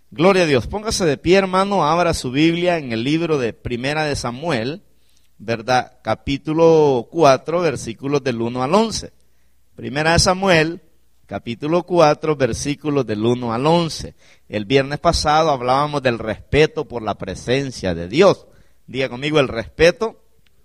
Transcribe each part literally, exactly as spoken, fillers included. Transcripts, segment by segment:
Gloria a Dios. Póngase de pie, hermano, abra su Biblia en el libro de Primera de Samuel, ¿verdad? Capítulo cuatro, versículos del uno al once. Primera de Samuel, capítulo cuatro, versículos del uno al once. El viernes pasado hablábamos del respeto por la presencia de Dios. Diga conmigo, el respeto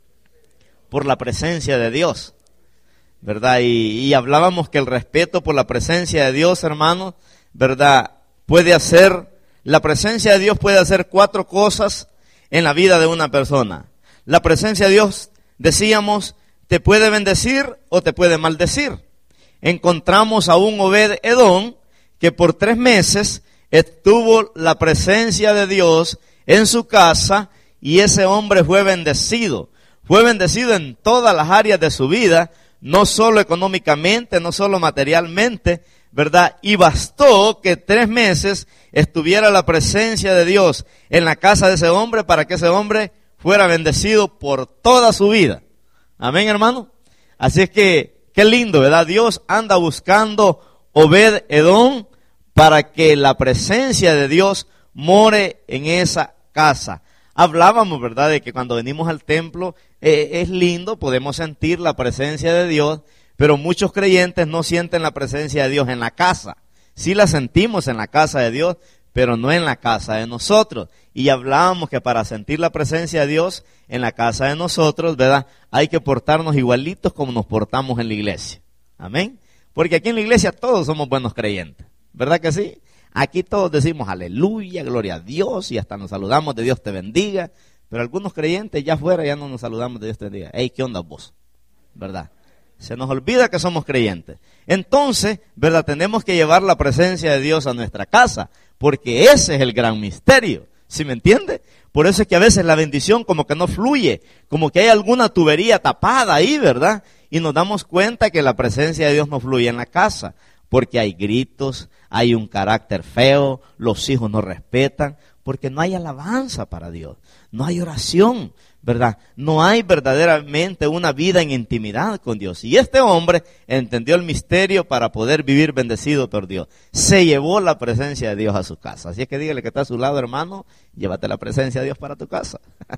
por la presencia de Dios, ¿verdad? Y, y hablábamos que el respeto por la presencia de Dios, hermano, ¿verdad? Puede hacer, la presencia de Dios puede hacer cuatro cosas en la vida de una persona. La presencia de Dios, decíamos, te puede bendecir o te puede maldecir. Encontramos a un Obed-Edom que por tres meses estuvo la presencia de Dios en su casa y ese hombre fue bendecido. Fue bendecido en todas las áreas de su vida, no solo económicamente, no solo materialmente, ¿verdad? Y bastó que tres meses estuviera la presencia de Dios en la casa de ese hombre para que ese hombre fuera bendecido por toda su vida. Amén, hermano. Así es que, qué lindo, ¿verdad? Dios anda buscando Obed-Edom para que la presencia de Dios more en esa casa. Hablábamos, ¿verdad?, de que cuando venimos al templo eh, es lindo, podemos sentir la presencia de Dios, pero muchos creyentes no sienten la presencia de Dios en la casa. Sí la sentimos en la casa de Dios, pero no en la casa de nosotros. Y hablábamos que para sentir la presencia de Dios en la casa de nosotros, ¿verdad?, hay que portarnos igualitos como nos portamos en la iglesia. Amén. Porque aquí en la iglesia todos somos buenos creyentes, ¿verdad que sí? Aquí todos decimos aleluya, gloria a Dios, y hasta nos saludamos de Dios te bendiga. Pero algunos creyentes ya afuera ya no nos saludamos de Dios te bendiga. Hey, ¿qué onda vos? ¿Verdad? Se nos olvida que somos creyentes. Entonces, ¿verdad? Tenemos que llevar la presencia de Dios a nuestra casa, porque ese es el gran misterio. ¿Sí me entiende? Por eso es que a veces la bendición como que no fluye, como que hay alguna tubería tapada ahí, ¿verdad? Y nos damos cuenta que la presencia de Dios no fluye en la casa, porque hay gritos, hay un carácter feo, los hijos no respetan, porque no hay alabanza para Dios, no hay oración, ¿verdad? No hay verdaderamente una vida en intimidad con Dios. Y este hombre entendió el misterio para poder vivir bendecido por Dios. Se llevó la presencia de Dios a su casa. Así es que dígale que está a su lado, hermano, llévate la presencia de Dios para tu casa.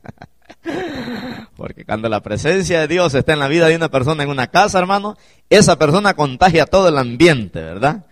Porque cuando la presencia de Dios está en la vida de una persona en una casa, hermano, esa persona contagia todo el ambiente, ¿verdad?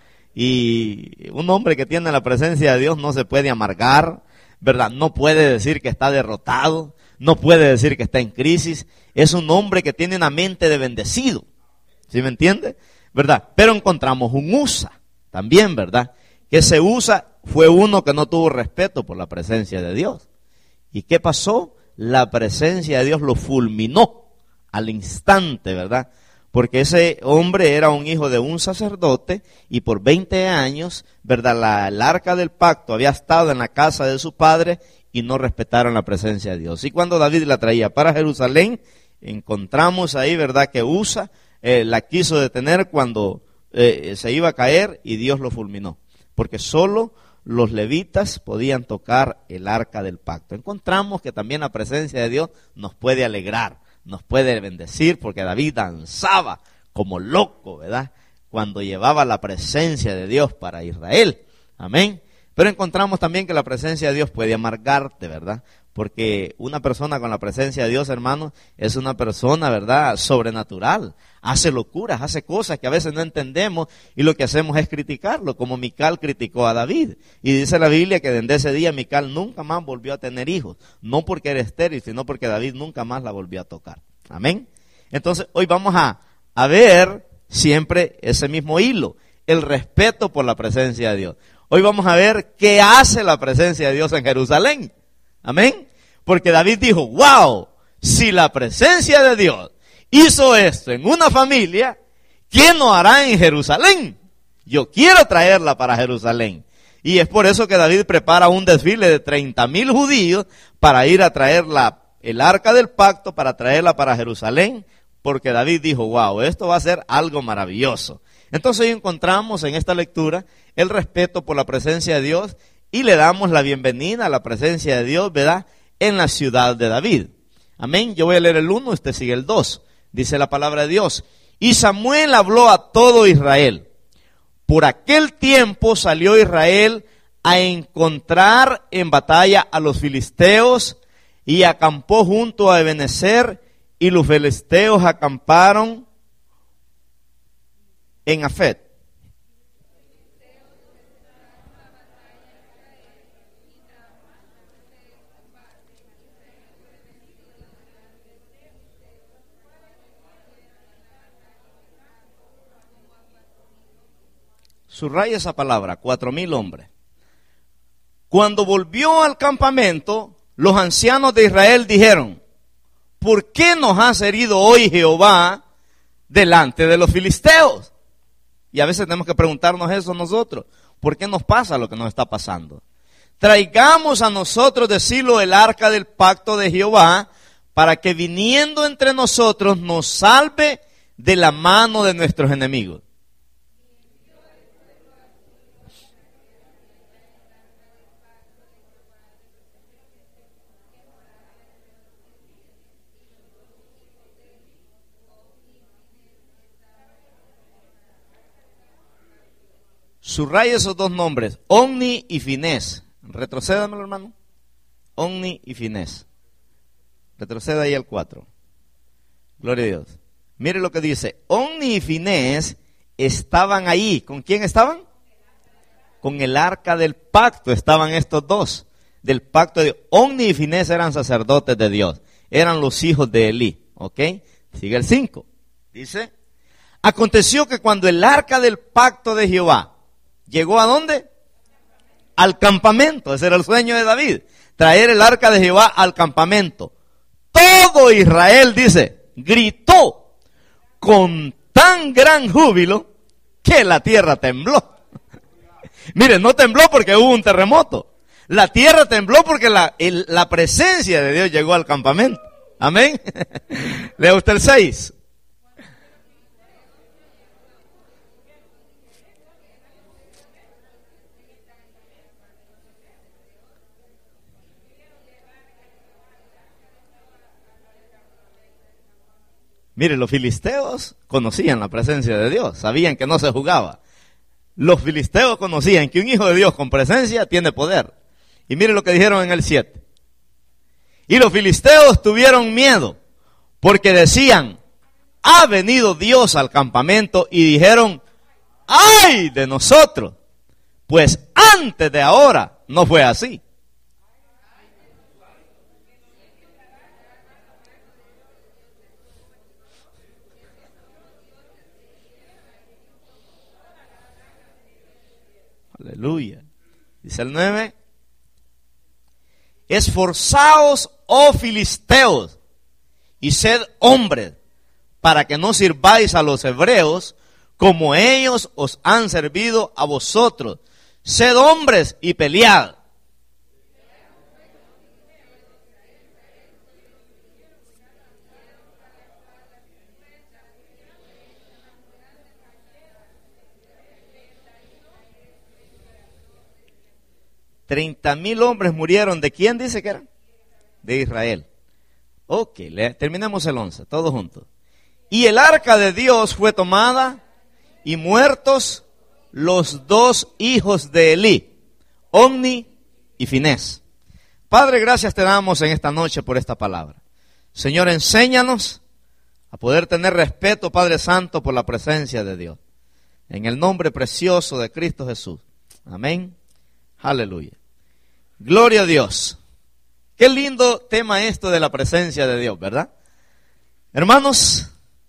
Y un hombre que tiene la presencia de Dios no se puede amargar, ¿verdad? No puede decir que está derrotado, no puede decir que está en crisis. Es un hombre que tiene una mente de bendecido, ¿sí me entiende? ¿Verdad? Pero encontramos un Usa también, ¿verdad? Que ese Usa fue uno que no tuvo respeto por la presencia de Dios. ¿Y qué pasó? La presencia de Dios lo fulminó al instante, ¿verdad? Porque ese hombre era un hijo de un sacerdote y por veinte años, ¿verdad?, la, el arca del pacto había estado en la casa de su padre y no respetaron la presencia de Dios. Y cuando David la traía para Jerusalén, encontramos ahí, ¿verdad?, que Usa eh, la quiso detener cuando eh, se iba a caer y Dios lo fulminó. Porque solo los levitas podían tocar el arca del pacto. Encontramos que también la presencia de Dios nos puede alegrar, nos puede bendecir, porque David danzaba como loco, ¿verdad?, cuando llevaba la presencia de Dios para Israel. Amén. Pero encontramos también que la presencia de Dios puede amargarte, ¿verdad? Porque una persona con la presencia de Dios, hermano, es una persona, ¿verdad?, sobrenatural. Hace locuras, hace cosas que a veces no entendemos y lo que hacemos es criticarlo, como Mical criticó a David. Y dice la Biblia que desde ese día Mical nunca más volvió a tener hijos. No porque era estéril, sino porque David nunca más la volvió a tocar. Amén. Entonces, hoy vamos a, a ver siempre ese mismo hilo, el respeto por la presencia de Dios. Hoy vamos a ver qué hace la presencia de Dios en Jerusalén. Amén. Porque David dijo, wow, si la presencia de Dios hizo esto en una familia, ¿quién no hará en Jerusalén? Yo quiero traerla para Jerusalén. Y es por eso que David prepara un desfile de treinta mil judíos para ir a traer la, el arca del pacto, para traerla para Jerusalén, porque David dijo, wow, esto va a ser algo maravilloso. Entonces hoy encontramos en esta lectura el respeto por la presencia de Dios y le damos la bienvenida a la presencia de Dios, ¿verdad?, en la ciudad de David. Amén. Yo voy a leer el uno, usted sigue el dos. Dice la palabra de Dios. Y Samuel habló a todo Israel. Por aquel tiempo salió Israel a encontrar en batalla a los filisteos y acampó junto a Ebenezer, y los filisteos acamparon en Afet. Subraya esa palabra, cuatro mil hombres. Cuando volvió al campamento, los ancianos de Israel dijeron: ¿por qué nos has herido hoy Jehová delante de los filisteos? Y a veces tenemos que preguntarnos eso nosotros. ¿Por qué nos pasa lo que nos está pasando? Traigamos a nosotros de Silo el arca del pacto de Jehová, para que viniendo entre nosotros nos salve de la mano de nuestros enemigos. Subraya esos dos nombres, Omni y Finés. Retrocédamelo, hermano. Omni y Finés. Retroceda ahí al cuatro. Gloria a Dios. Mire lo que dice. Omni y Finés estaban ahí. ¿Con quién estaban? Con el arca del pacto estaban estos dos. Del pacto de Omni y Finés eran sacerdotes de Dios. Eran los hijos de Elí. ¿Ok? Sigue el cinco. Dice: aconteció que cuando el arca del pacto de Jehová llegó ¿a dónde? Al campamento. Ese era el sueño de David, traer el arca de Jehová al campamento. Todo Israel, dice, gritó con tan gran júbilo que la tierra tembló. Miren, no tembló porque hubo un terremoto. La tierra tembló porque la, el, la presencia de Dios llegó al campamento. Amén. Lea usted el seis. Mire, los filisteos conocían la presencia de Dios, sabían que no se jugaba. Los filisteos conocían que un hijo de Dios con presencia tiene poder. Y mire lo que dijeron en el siete. Y los filisteos tuvieron miedo, porque decían: ha venido Dios al campamento, y dijeron: ¡ay de nosotros! Pues antes de ahora no fue así. Aleluya. Dice el nueve: esforzaos, oh filisteos, y sed hombres, para que no sirváis a los hebreos como ellos os han servido a vosotros. Sed hombres y pelead. Treinta mil hombres murieron. ¿De quién dice que eran? De Israel. Ok, le, terminemos el once, todos juntos. Y el arca de Dios fue tomada, y muertos los dos hijos de Elí, Omni y Finés. Padre, gracias te damos en esta noche por esta palabra. Señor, enséñanos a poder tener respeto, Padre Santo, por la presencia de Dios. En el nombre precioso de Cristo Jesús. Amén. Aleluya. Gloria a Dios. Qué lindo tema esto de la presencia de Dios, ¿verdad? Hermanos,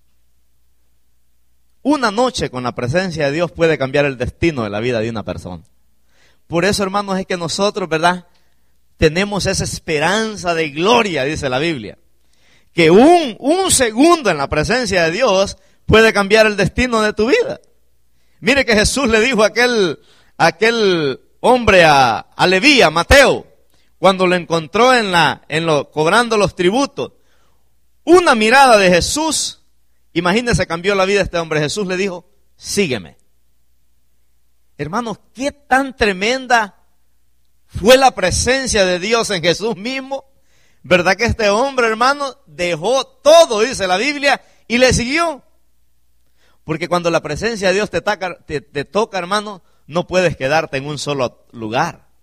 una noche con la presencia de Dios puede cambiar el destino de la vida de una persona. Por eso, hermanos, es que nosotros, ¿verdad?, tenemos esa esperanza de gloria, dice la Biblia. Que un, un segundo en la presencia de Dios puede cambiar el destino de tu vida. Mire que Jesús le dijo a aquel, a aquel hombre, a, a Leví, a Mateo, cuando lo encontró en la, en lo, cobrando los tributos. Una mirada de Jesús, imagínese, cambió la vida de este hombre. Jesús le dijo: sígueme. Hermanos, qué tan tremenda fue la presencia de Dios en Jesús mismo. ¿Verdad que este hombre, hermano, dejó todo, dice la Biblia, y le siguió? Porque cuando la presencia de Dios te toca, te, te toca, hermano, no puedes quedarte en un solo lugar.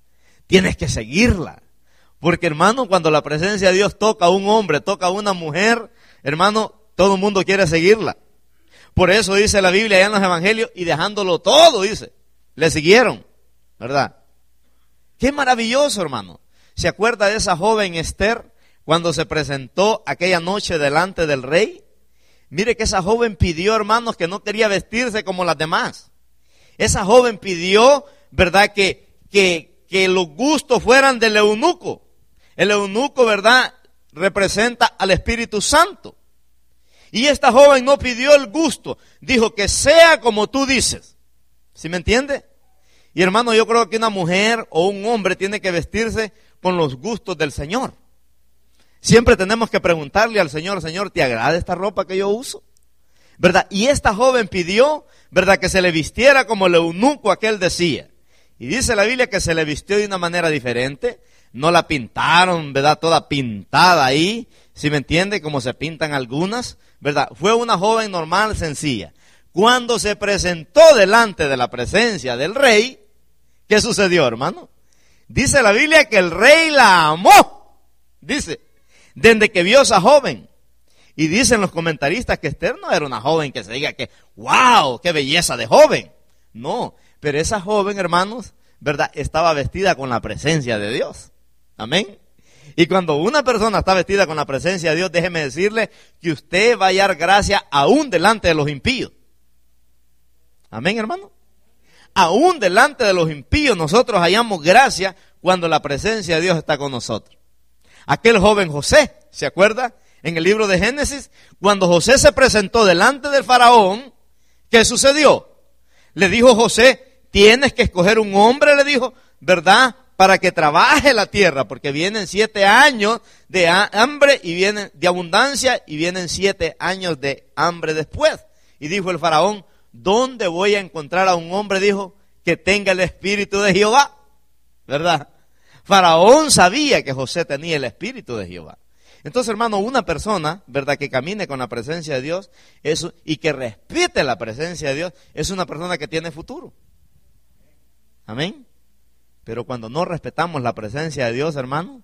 tienes que seguirla. Porque, hermano, cuando la presencia de Dios toca a un hombre, toca a una mujer, hermano, todo el mundo quiere seguirla. Por eso dice la Biblia allá en los evangelios, y dejándolo todo, dice, le siguieron, ¿verdad? Qué maravilloso, hermano. ¿Se acuerda de esa joven Esther cuando se presentó aquella noche delante del rey? Mire que esa joven pidió, hermanos, que no quería vestirse como las demás. Esa joven pidió, ¿verdad?, que, que, que los gustos fueran del eunuco. El eunuco, ¿verdad?, representa al Espíritu Santo. Y esta joven no pidió el gusto, dijo que sea como tú dices. ¿Sí me entiende? Y hermano, yo creo que una mujer o un hombre tiene que vestirse con los gustos del Señor. Siempre tenemos que preguntarle al Señor, Señor, ¿te agrada esta ropa que yo uso? ¿Verdad? Y esta joven pidió, ¿verdad?, que se le vistiera como el eunuco aquel decía. Y dice la Biblia que se le vistió de una manera diferente. No la pintaron, ¿verdad?, toda pintada ahí. ¿Sí me entiende? Como se pintan algunas, ¿verdad? Fue una joven normal, sencilla. Cuando se presentó delante de la presencia del rey, ¿qué sucedió, hermano? Dice la Biblia que el rey la amó. Dice, desde que vio a esa joven. Y dicen los comentaristas que Esther no era una joven que se diga que, wow, qué belleza de joven. No, pero esa joven, hermanos, ¿verdad?, estaba vestida con la presencia de Dios. Amén. Y cuando una persona está vestida con la presencia de Dios, déjeme decirle que usted va a hallar gracia aún delante de los impíos. Amén, hermano. Aún delante de los impíos nosotros hallamos gracia cuando la presencia de Dios está con nosotros. Aquel joven José, ¿se acuerda? En el libro de Génesis, cuando José se presentó delante del faraón, ¿qué sucedió? Le dijo José, tienes que escoger un hombre, le dijo, ¿verdad?, para que trabaje la tierra, porque vienen siete años de hambre y vienen de abundancia y vienen siete años de hambre después. Y dijo el faraón, ¿dónde voy a encontrar a un hombre, dijo, que tenga el espíritu de Jehová? ¿Verdad? Faraón sabía que José tenía el espíritu de Jehová. Entonces, hermano, una persona, ¿verdad?, que camine con la presencia de Dios eso, y que respete la presencia de Dios, es una persona que tiene futuro. Amén. Pero cuando no respetamos la presencia de Dios, hermano,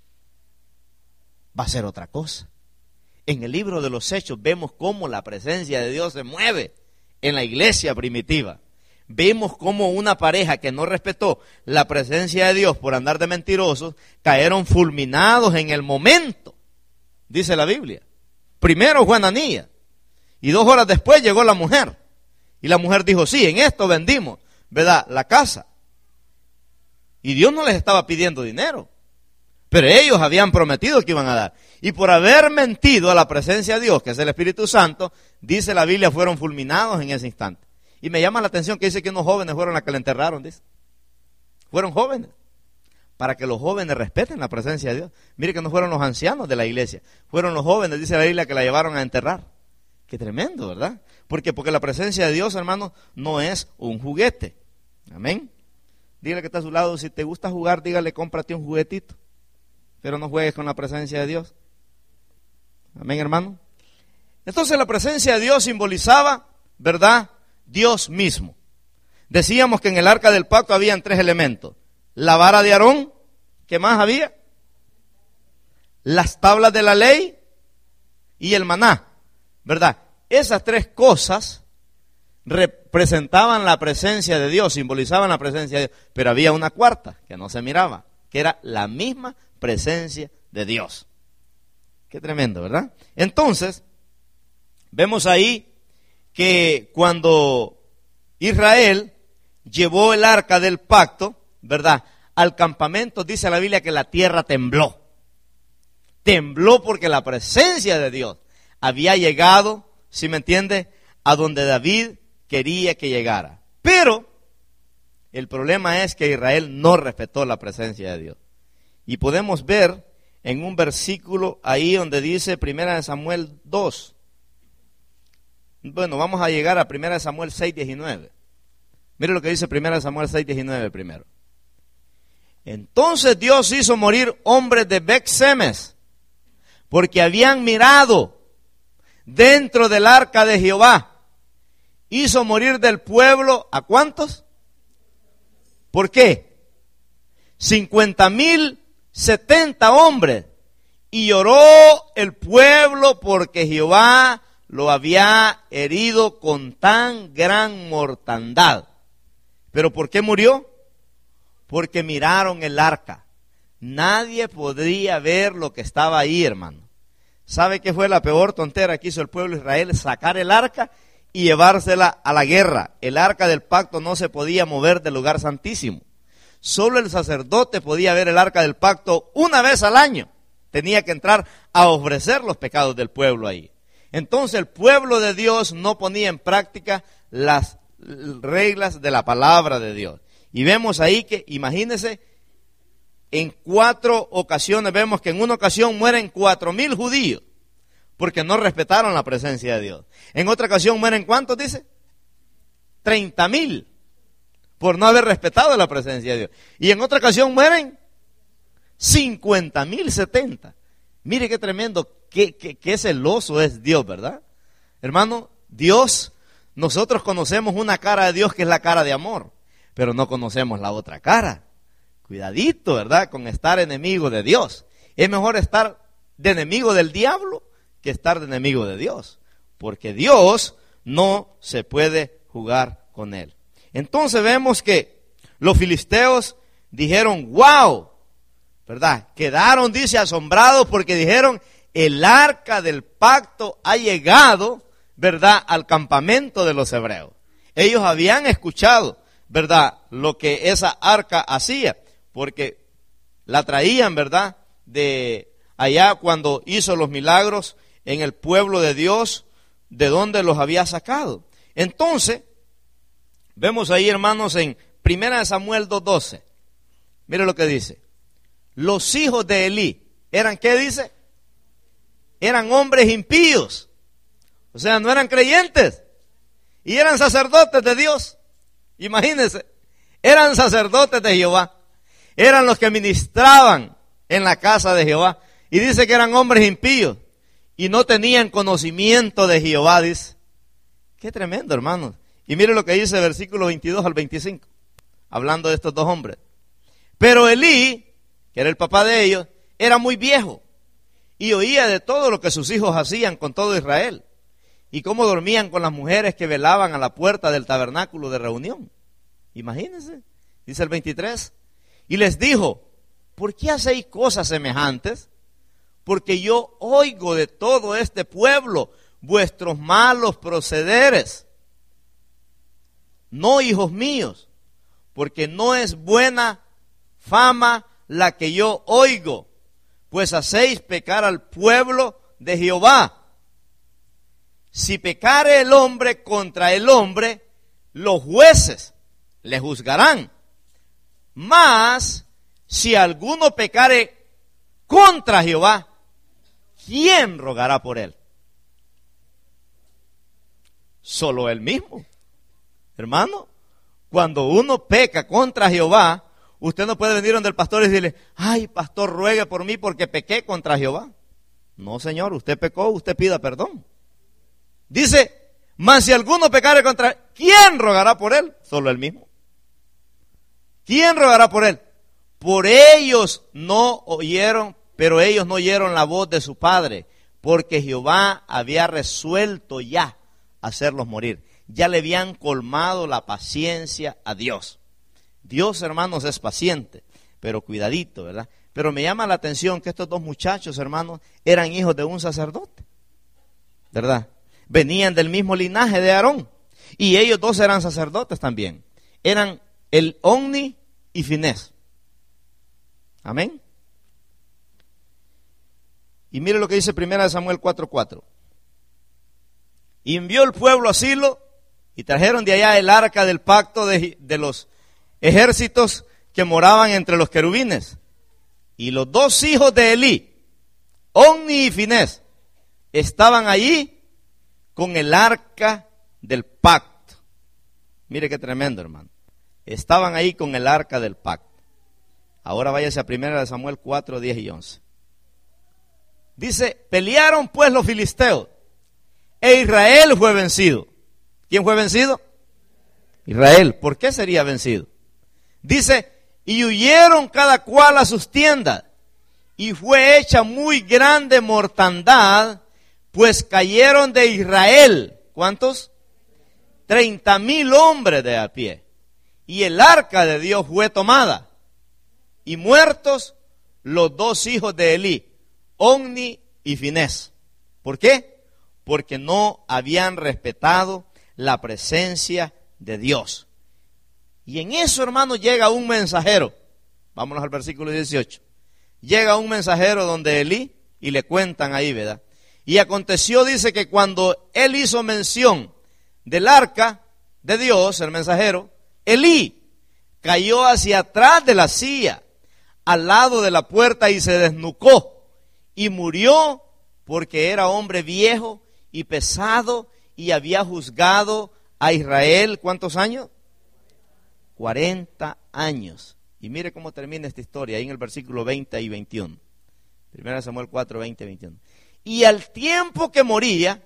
va a ser otra cosa. En el libro de los Hechos vemos cómo la presencia de Dios se mueve en la iglesia primitiva. Vemos cómo una pareja que no respetó la presencia de Dios por andar de mentirosos, cayeron fulminados en el momento, dice la Biblia. Primero fue Ananías, y dos horas después llegó la mujer. Y la mujer dijo, sí, en esto vendimos, ¿verdad?, la casa. Y Dios no les estaba pidiendo dinero, pero ellos habían prometido que iban a dar. Y por haber mentido a la presencia de Dios, que es el Espíritu Santo, dice la Biblia, fueron fulminados en ese instante. Y me llama la atención que dice que unos jóvenes fueron los que le enterraron, dice. Fueron jóvenes, para que los jóvenes respeten la presencia de Dios. Mire que no fueron los ancianos de la iglesia, fueron los jóvenes, dice la Biblia, que la llevaron a enterrar. Qué tremendo, ¿verdad? Porque, porque la presencia de Dios, hermano, no es un juguete. Amén. Dígale que está a su lado, si te gusta jugar, dígale, cómprate un juguetito. Pero no juegues con la presencia de Dios. Amén, hermano. Entonces la presencia de Dios simbolizaba, ¿verdad?, Dios mismo. Decíamos que en el arca del pacto habían tres elementos. La vara de Aarón, ¿qué más había? Las tablas de la ley y el maná, ¿verdad? Esas tres cosas representaban la presencia de Dios, simbolizaban la presencia de Dios, pero había una cuarta que no se miraba, que era la misma presencia de Dios. Qué tremendo, ¿verdad? Entonces, vemos ahí que cuando Israel llevó el arca del pacto, ¿verdad?, al campamento, dice la Biblia que la tierra tembló. Tembló porque la presencia de Dios había llegado, ¿sí me entiende?, a donde David quería que llegara. Pero el problema es que Israel no respetó la presencia de Dios. Y podemos ver en un versículo ahí donde dice Primera de Samuel dos. Bueno, vamos a llegar a Primera de Samuel seis, diecinueve. Mire lo que dice Primera de Samuel seis, diecinueve primero. Entonces Dios hizo morir hombres de Bet-Semes, porque habían mirado dentro del arca de Jehová. Hizo morir del pueblo, ¿a cuántos? ¿Por qué? cincuenta mil setenta hombres. Y lloró el pueblo porque Jehová lo había herido con tan gran mortandad. ¿Pero por qué murió? Porque miraron el arca. Nadie podría ver lo que estaba ahí, hermano. ¿Sabe qué fue la peor tontera que hizo el pueblo de Israel? Sacar el arca y llevársela a la guerra. El arca del pacto no se podía mover del lugar santísimo. Solo el sacerdote podía ver el arca del pacto una vez al año. Tenía que entrar a ofrecer los pecados del pueblo ahí. Entonces el pueblo de Dios no ponía en práctica las reglas de la palabra de Dios. Y vemos ahí que, imagínense, en cuatro ocasiones, vemos que en una ocasión mueren cuatro mil judíos, porque no respetaron la presencia de Dios. En otra ocasión mueren, ¿cuántos dice? Treinta mil, por no haber respetado la presencia de Dios. Y en otra ocasión mueren cincuenta mil setenta. Mire qué tremendo, qué, qué, qué celoso es Dios, ¿verdad? Hermano, Dios, nosotros conocemos una cara de Dios que es la cara de amor, pero no conocemos la otra cara. Cuidadito, ¿verdad? Con estar enemigo de Dios. Es mejor estar de enemigo del diablo que estar de enemigo de Dios, porque Dios no se puede jugar con él. Entonces vemos que los filisteos dijeron, wow, ¿verdad? Quedaron, dice, asombrados porque dijeron, el arca del pacto ha llegado, ¿verdad?, al campamento de los hebreos. Ellos habían escuchado, ¿verdad?, lo que esa arca hacía, porque la traían, ¿verdad?, de allá cuando hizo los milagros en el pueblo de Dios, de donde los había sacado. Entonces, vemos ahí, hermanos, en Primera de Samuel dos doce. Mire lo que dice. Los hijos de Elí, ¿eran qué dice? Eran hombres impíos. O sea, no eran creyentes. Y eran sacerdotes de Dios. Imagínense. Eran sacerdotes de Jehová. Eran los que ministraban en la casa de Jehová. Y dice que eran hombres impíos. Y no tenían conocimiento de Jehová, dice. Qué tremendo, hermanos. Y mire lo que dice el versículo veintidós al veinticinco. Hablando de estos dos hombres. Pero Elí, que era el papá de ellos, era muy viejo. Y oía de todo lo que sus hijos hacían con todo Israel. Y cómo dormían con las mujeres que velaban a la puerta del tabernáculo de reunión. Imagínense. Dice el veintitrés. Y les dijo, ¿por qué hacéis cosas semejantes? Porque yo oigo de todo este pueblo vuestros malos procederes. No, hijos míos, porque no es buena fama la que yo oigo, pues hacéis pecar al pueblo de Jehová. Si pecare el hombre contra el hombre, los jueces le juzgarán. Mas, si alguno pecare contra Jehová, ¿quién rogará por él? Solo él mismo. Hermano, cuando uno peca contra Jehová, usted no puede venir donde el pastor y decirle, ay, pastor, ruegue por mí porque pequé contra Jehová. No, señor, usted pecó, usted pida perdón. Dice, mas si alguno pecare contra, ¿quién rogará por él? Solo él mismo. ¿Quién rogará por él? Por ellos no oyeron, pero ellos no oyeron la voz de su padre, porque Jehová había resuelto ya hacerlos morir. Ya le habían colmado la paciencia a Dios. Dios, hermanos, es paciente, pero cuidadito, ¿verdad? Pero me llama la atención que estos dos muchachos, hermanos, eran hijos de un sacerdote, ¿verdad? Venían del mismo linaje de Aarón. Y ellos dos eran sacerdotes también. Eran el Omni y Finés. Amén. Y mire lo que dice Primera de Samuel cuatro cuatro. Y envió el pueblo a Silo y trajeron de allá el arca del pacto de, de los ejércitos que moraban entre los querubines. Y los dos hijos de Elí, Omni y Finés, estaban allí con el arca del pacto. Mire qué tremendo, hermano. Estaban ahí con el arca del pacto. Ahora váyase a Primera de Samuel cuatro, diez y once. Dice, pelearon pues los filisteos, e Israel fue vencido. ¿Quién fue vencido? Israel. ¿Por qué sería vencido? Dice, y huyeron cada cual a sus tiendas. Y fue hecha muy grande mortandad, pues cayeron de Israel. ¿Cuántos? Treinta mil hombres de a pie. Y el arca de Dios fue tomada. Y muertos los dos hijos de Elí, Ofni y Finés. ¿Por qué? Porque no habían respetado la presencia de Dios. Y en eso, hermano, llega un mensajero. Vámonos al versículo dieciocho. Llega un mensajero donde Elí y le cuentan ahí, ¿verdad? Y aconteció, dice, que cuando él hizo mención del arca de Dios, el mensajero, Elí cayó hacia atrás de la silla, al lado de la puerta, y se desnucó y murió, porque era hombre viejo y pesado y había juzgado a Israel. ¿Cuántos años? cuarenta años. Y mire cómo termina esta historia, ahí en el versículo veinte y veintiuno. Primera de Samuel cuatro, veinte y veintiuno. Y al tiempo que moría,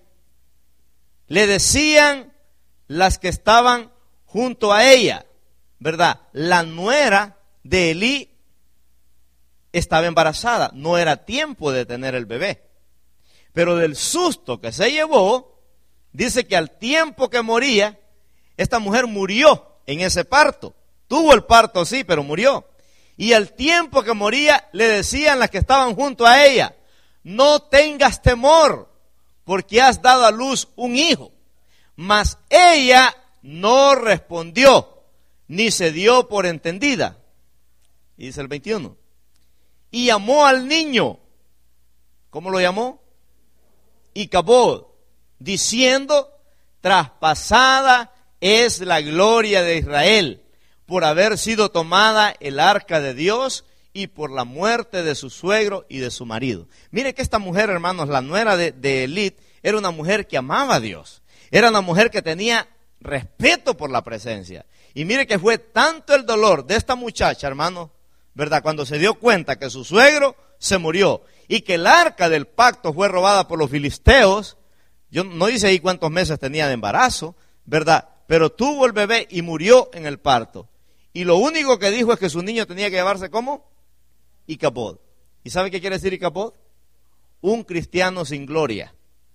le decían las que estaban junto a ella, ¿verdad? La nuera de Elí estaba embarazada, no era tiempo de tener el bebé. Pero del susto que se llevó, dice que al tiempo que moría, esta mujer murió en ese parto. Tuvo el parto, sí, pero murió. Y al tiempo que moría, le decían las que estaban junto a ella: no tengas temor, porque has dado a luz un hijo. Mas ella no respondió, ni se dio por entendida. Y dice el veintiuno. Y llamó al niño. ¿Cómo lo llamó? Icabod, diciendo: traspasada es la gloria de Israel, por haber sido tomada el arca de Dios y por la muerte de su suegro y de su marido. Mire que esta mujer, hermanos, la nuera de, de Elí, era una mujer que amaba a Dios. Era una mujer que tenía respeto por la presencia. Y mire que fue tanto el dolor de esta muchacha, hermano, ¿verdad? Cuando se dio cuenta que su suegro se murió y que el arca del pacto fue robada por los filisteos. Yo no dice ahí cuántos meses tenía de embarazo, ¿verdad? Pero tuvo el bebé y murió en el parto. Y lo único que dijo es que su niño tenía que llevarse ¿cómo? Icabod. ¿Y sabe qué quiere decir Icabod? Un cristiano sin gloria.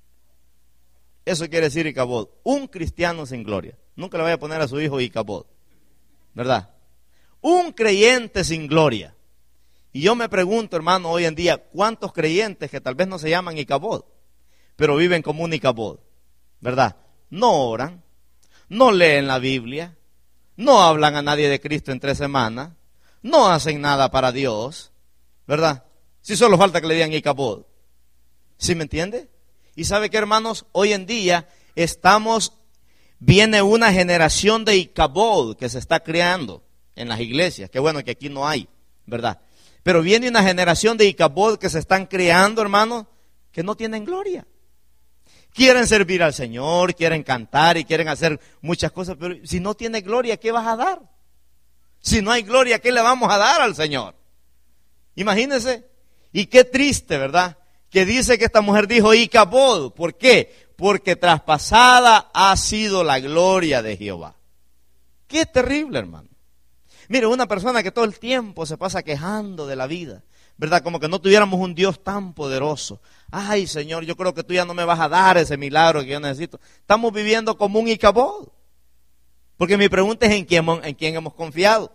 Eso quiere decir Icabod, un cristiano sin gloria. Nunca le vaya a poner a su hijo Icabod, ¿verdad? Un creyente sin gloria. Y yo me pregunto, hermano, hoy en día, ¿cuántos creyentes que tal vez no se llaman Icabod, pero viven como un Icabod, ¿verdad? No oran, no leen la Biblia, no hablan a nadie de Cristo en tres semanas, no hacen nada para Dios, ¿verdad? Si solo falta que le digan Icabod. ¿Sí me entiende? Y sabe que, hermanos, hoy en día estamos, viene una generación de Icabod que se está creando en las iglesias. Qué bueno que aquí no hay, ¿verdad? Pero viene una generación de Icabod que se están creando, hermanos, que no tienen gloria. Quieren servir al Señor, quieren cantar y quieren hacer muchas cosas, pero si no tiene gloria, ¿qué vas a dar? Si no hay gloria, ¿qué le vamos a dar al Señor? Imagínense. Y qué triste, ¿verdad? Que dice que esta mujer dijo Icabod. ¿Por qué? Porque traspasada ha sido la gloria de Jehová. Qué terrible, hermano. Mire, una persona que todo el tiempo se pasa quejando de la vida, ¿verdad? Como que no tuviéramos un Dios tan poderoso. Ay, Señor, yo creo que tú ya no me vas a dar ese milagro que yo necesito. Estamos viviendo como un Icabod. Porque mi pregunta es en quién, en quién hemos confiado.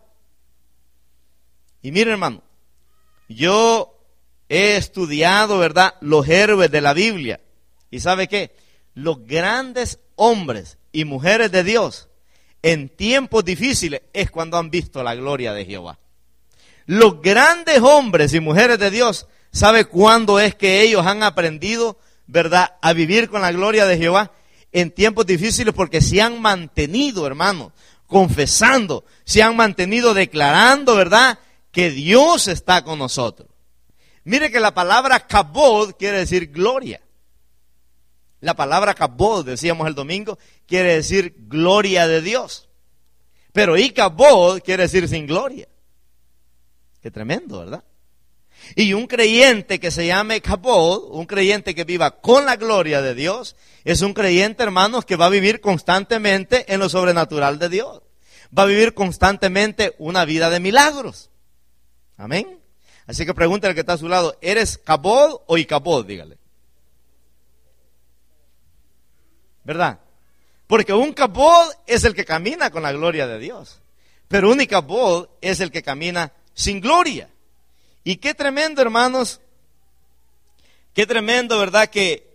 Y mire, hermano, yo he estudiado, ¿verdad?, los héroes de la Biblia. ¿Y sabe qué? Los grandes hombres y mujeres de Dios en tiempos difíciles es cuando han visto la gloria de Jehová. Los grandes hombres y mujeres de Dios, ¿sabe cuándo es que ellos han aprendido, verdad, a vivir con la gloria de Jehová? En tiempos difíciles, porque se han mantenido, hermano, confesando, se han mantenido declarando, ¿verdad?, que Dios está con nosotros. Mire que la palabra kabod quiere decir gloria. La palabra kabod, decíamos el domingo, quiere decir gloria de Dios. Pero Icabod quiere decir sin gloria. Qué tremendo, ¿verdad? Y un creyente que se llame Kabod, un creyente que viva con la gloria de Dios, es un creyente, hermanos, que va a vivir constantemente en lo sobrenatural de Dios. va a vivir constantemente una vida de milagros. Amén. Así que pregúntale al que está a su lado, ¿eres Cabod o Icabod? Dígale. ¿Verdad? Porque un Cabod es el que camina con la gloria de Dios. Pero un Icabod es el que camina sin gloria. Y qué tremendo, hermanos. Qué tremendo, ¿verdad? Que,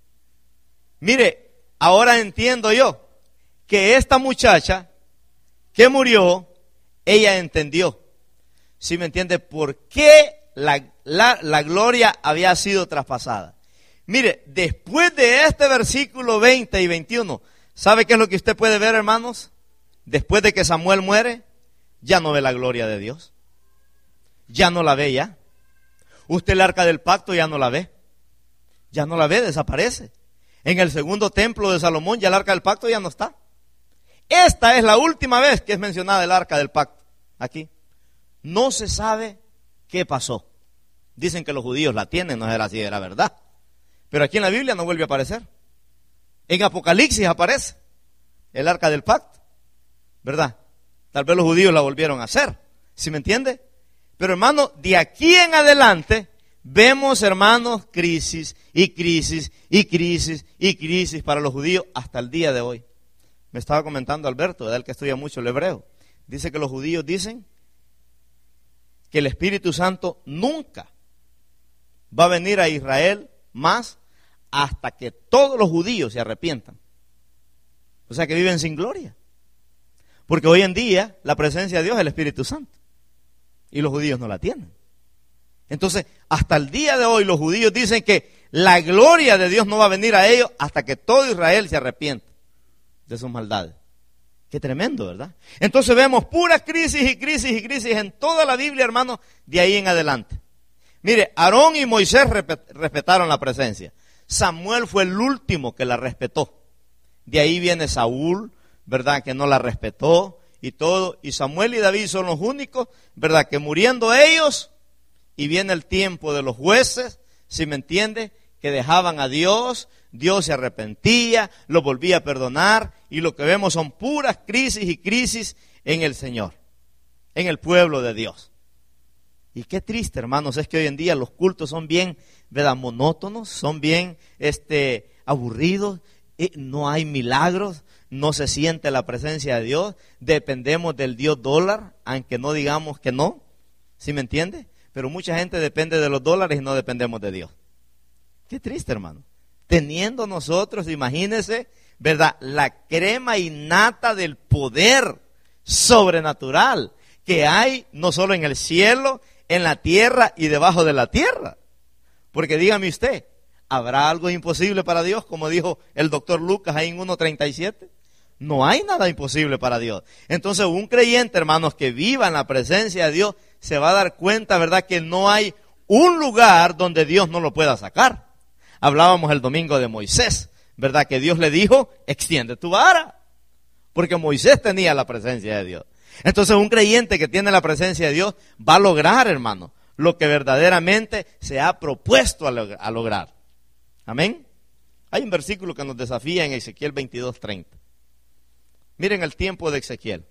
mire, ahora entiendo yo que esta muchacha que murió, ella entendió. ¿Sí me entiende? ¿Por qué la, la, la gloria había sido traspasada? Mire, después de este versículo veinte y veintiuno, ¿sabe qué es lo que usted puede ver, hermanos? Después de que Samuel muere, ya no ve la gloria de Dios. Ya no la ve ya. Usted el arca del pacto ya no la ve. Ya no la ve, desaparece. En el segundo templo de Salomón ya el arca del pacto ya no está. Esta es la última vez que es mencionada el arca del pacto. Aquí. No se sabe qué pasó. Dicen que los judíos la tienen, no era así, era verdad. Pero aquí en la Biblia no vuelve a aparecer. En Apocalipsis aparece el arca del pacto, ¿verdad? Tal vez los judíos la volvieron a hacer, ¿sí me entiende? Pero hermano, de aquí en adelante vemos, hermanos, crisis y crisis y crisis y crisis para los judíos hasta el día de hoy. Me estaba comentando Alberto, ¿verdad? El que estudia mucho el hebreo. Dice que los judíos dicen que el Espíritu Santo nunca va a venir a Israel más hasta que todos los judíos se arrepientan. O sea que viven sin gloria. Porque hoy en día la presencia de Dios es el Espíritu Santo. Y los judíos no la tienen. Entonces, hasta el día de hoy los judíos dicen que la gloria de Dios no va a venir a ellos hasta que todo Israel se arrepienta de sus maldades. Qué tremendo, ¿verdad? Entonces vemos pura crisis y crisis y crisis en toda la Biblia, hermanos, de ahí en adelante. Mire, Aarón y Moisés respetaron la presencia. Samuel fue el último que la respetó. De ahí viene Saúl, ¿verdad? Que no la respetó y todo. Y Samuel y David son los únicos, ¿verdad? Que muriendo ellos, y viene el tiempo de los jueces, ¿sí me entiende? Que dejaban a Dios, Dios se arrepentía, lo volvía a perdonar, y lo que vemos son puras crisis y crisis en el Señor, en el pueblo de Dios. Y qué triste, hermanos, es que hoy en día los cultos son bien, ¿verdad? Monótonos, son bien este, aburridos, y no hay milagros, no se siente la presencia de Dios, dependemos del Dios dólar, aunque no digamos que no, ¿sí me entiende? Pero mucha gente depende de los dólares y no dependemos de Dios. Qué triste, hermano. Teniendo nosotros, imagínense, ¿verdad? La crema innata del poder sobrenatural que hay no solo en el cielo, en la tierra y debajo de la tierra. Porque dígame usted, ¿habrá algo imposible para Dios? Como dijo el doctor Lucas ahí en uno treinta y siete. No hay nada imposible para Dios. Entonces un creyente, hermanos, que viva en la presencia de Dios, se va a dar cuenta, ¿verdad? Que no hay un lugar donde Dios no lo pueda sacar. Hablábamos el domingo de Moisés, ¿verdad? Que Dios le dijo, extiende tu vara. Porque Moisés tenía la presencia de Dios. Entonces un creyente que tiene la presencia de Dios va a lograr, hermano, lo que verdaderamente se ha propuesto a, log- a lograr. Amén. Hay un versículo que nos desafía en Ezequiel veintidós treinta. Miren el tiempo de Ezequiel.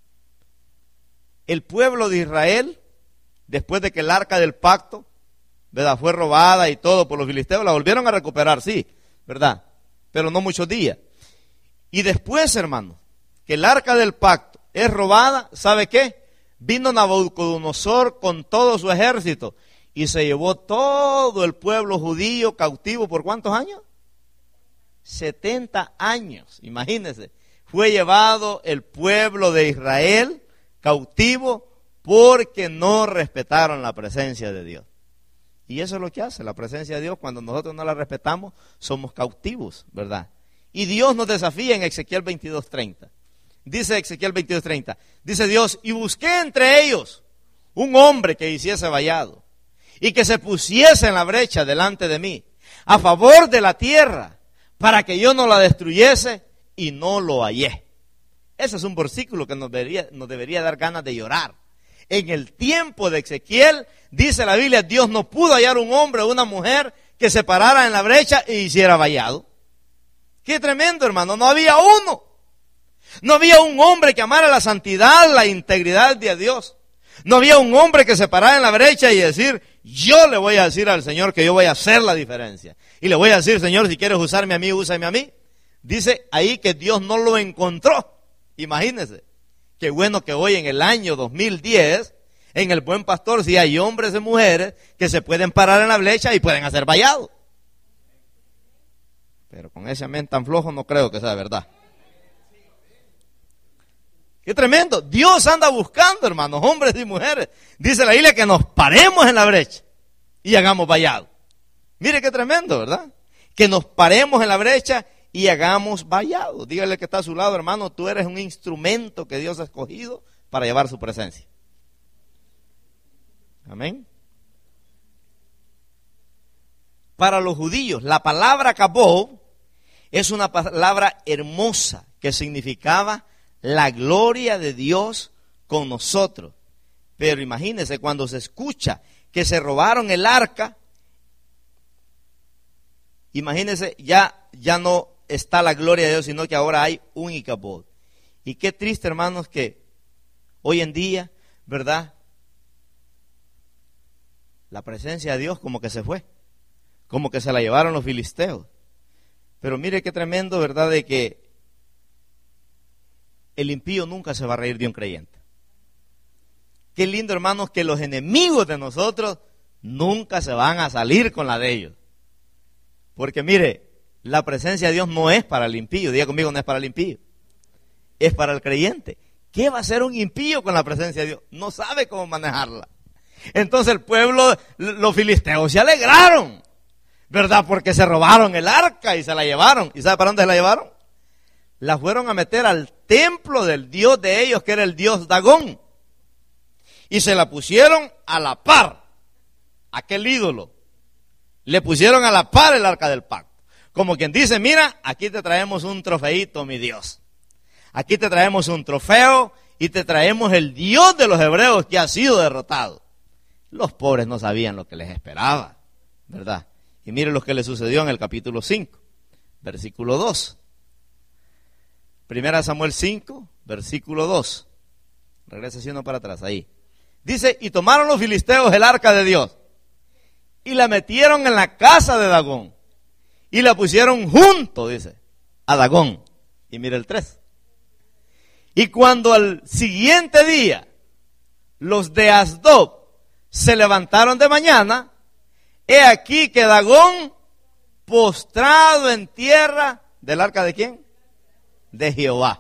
El pueblo de Israel, después de que el arca del pacto, ¿verdad?, fue robada y todo por los filisteos, la volvieron a recuperar, sí, ¿verdad? Pero no muchos días. Y después, hermano, que el arca del pacto es robada, ¿sabe qué? Vino Nabucodonosor con todo su ejército y se llevó todo el pueblo judío cautivo. ¿Por cuántos años? setenta años, imagínense. Fue llevado el pueblo de Israel cautivo porque no respetaron la presencia de Dios. Y eso es lo que hace la presencia de Dios. Cuando nosotros no la respetamos, somos cautivos, ¿verdad? Y Dios nos desafía en Ezequiel veintidós treinta. Dice Ezequiel veintidós treinta, dice Dios, y busqué entre ellos un hombre que hiciese vallado y que se pusiese en la brecha delante de mí, a favor de la tierra, para que yo no la destruyese, y no lo hallé. Ese es un versículo que nos debería, nos debería dar ganas de llorar. En el tiempo de Ezequiel, dice la Biblia, Dios no pudo hallar un hombre o una mujer que se parara en la brecha e hiciera vallado. Qué tremendo, hermano, no había uno. No había un hombre que amara la santidad, la integridad de Dios. No había un hombre que se parara en la brecha y decir, yo le voy a decir al Señor que yo voy a hacer la diferencia. Y le voy a decir, Señor, si quieres usarme a mí, úsame a mí. Dice ahí que Dios no lo encontró. Imagínense. Qué bueno que hoy en el año dos mil diez, en el Buen Pastor, sí hay hombres y mujeres que se pueden parar en la brecha y pueden hacer vallado. Pero con ese amén tan flojo no creo que sea verdad. Qué tremendo. Dios anda buscando, hermanos, hombres y mujeres. Dice la Biblia que nos paremos en la brecha y hagamos vallado. Mire qué tremendo, ¿verdad? Que nos paremos en la brecha y hagamos vallado. Dígale que está a su lado, hermano, tú eres un instrumento que Dios ha escogido para llevar su presencia. Amén. Para los judíos, la palabra kabod es una palabra hermosa que significaba la gloria de Dios con nosotros. Pero imagínense cuando se escucha que se robaron el arca, imagínense, ya, ya no está la gloria de Dios, sino que ahora hay un Icabod. Y qué triste, hermanos, que hoy en día, ¿verdad? La presencia de Dios como que se fue, como que se la llevaron los filisteos. Pero mire qué tremendo, ¿verdad? De que el impío nunca se va a reír de un creyente. Qué lindo, hermanos, que los enemigos de nosotros nunca se van a salir con la de ellos. Porque mire, la presencia de Dios no es para el impío. Diga conmigo, no es para el impío. Es para el creyente. ¿Qué va a hacer un impío con la presencia de Dios? No sabe cómo manejarla. Entonces el pueblo, los filisteos se alegraron, ¿verdad? Porque se robaron el arca y se la llevaron. ¿Y sabe para dónde se la llevaron? La fueron a meter al templo del dios de ellos, que era el dios Dagón. Y se la pusieron a la par, aquel ídolo. Le pusieron a la par el arca del pacto. Como quien dice, mira, aquí te traemos un trofeito, mi Dios. Aquí te traemos un trofeo y te traemos el Dios de los hebreos que ha sido derrotado. Los pobres no sabían lo que les esperaba, ¿verdad? Y mire lo que le sucedió en el capítulo cinco, versículo dos. Primera Samuel cinco, versículo dos. Regresa haciendo para atrás, ahí. Dice, y tomaron los filisteos el arca de Dios y la metieron en la casa de Dagón y la pusieron junto, dice, a Dagón. Y mire el tres. Y cuando al siguiente día los de Asdod se levantaron de mañana, he aquí que Dagón, postrado en tierra, ¿del arca de quién? De Jehová.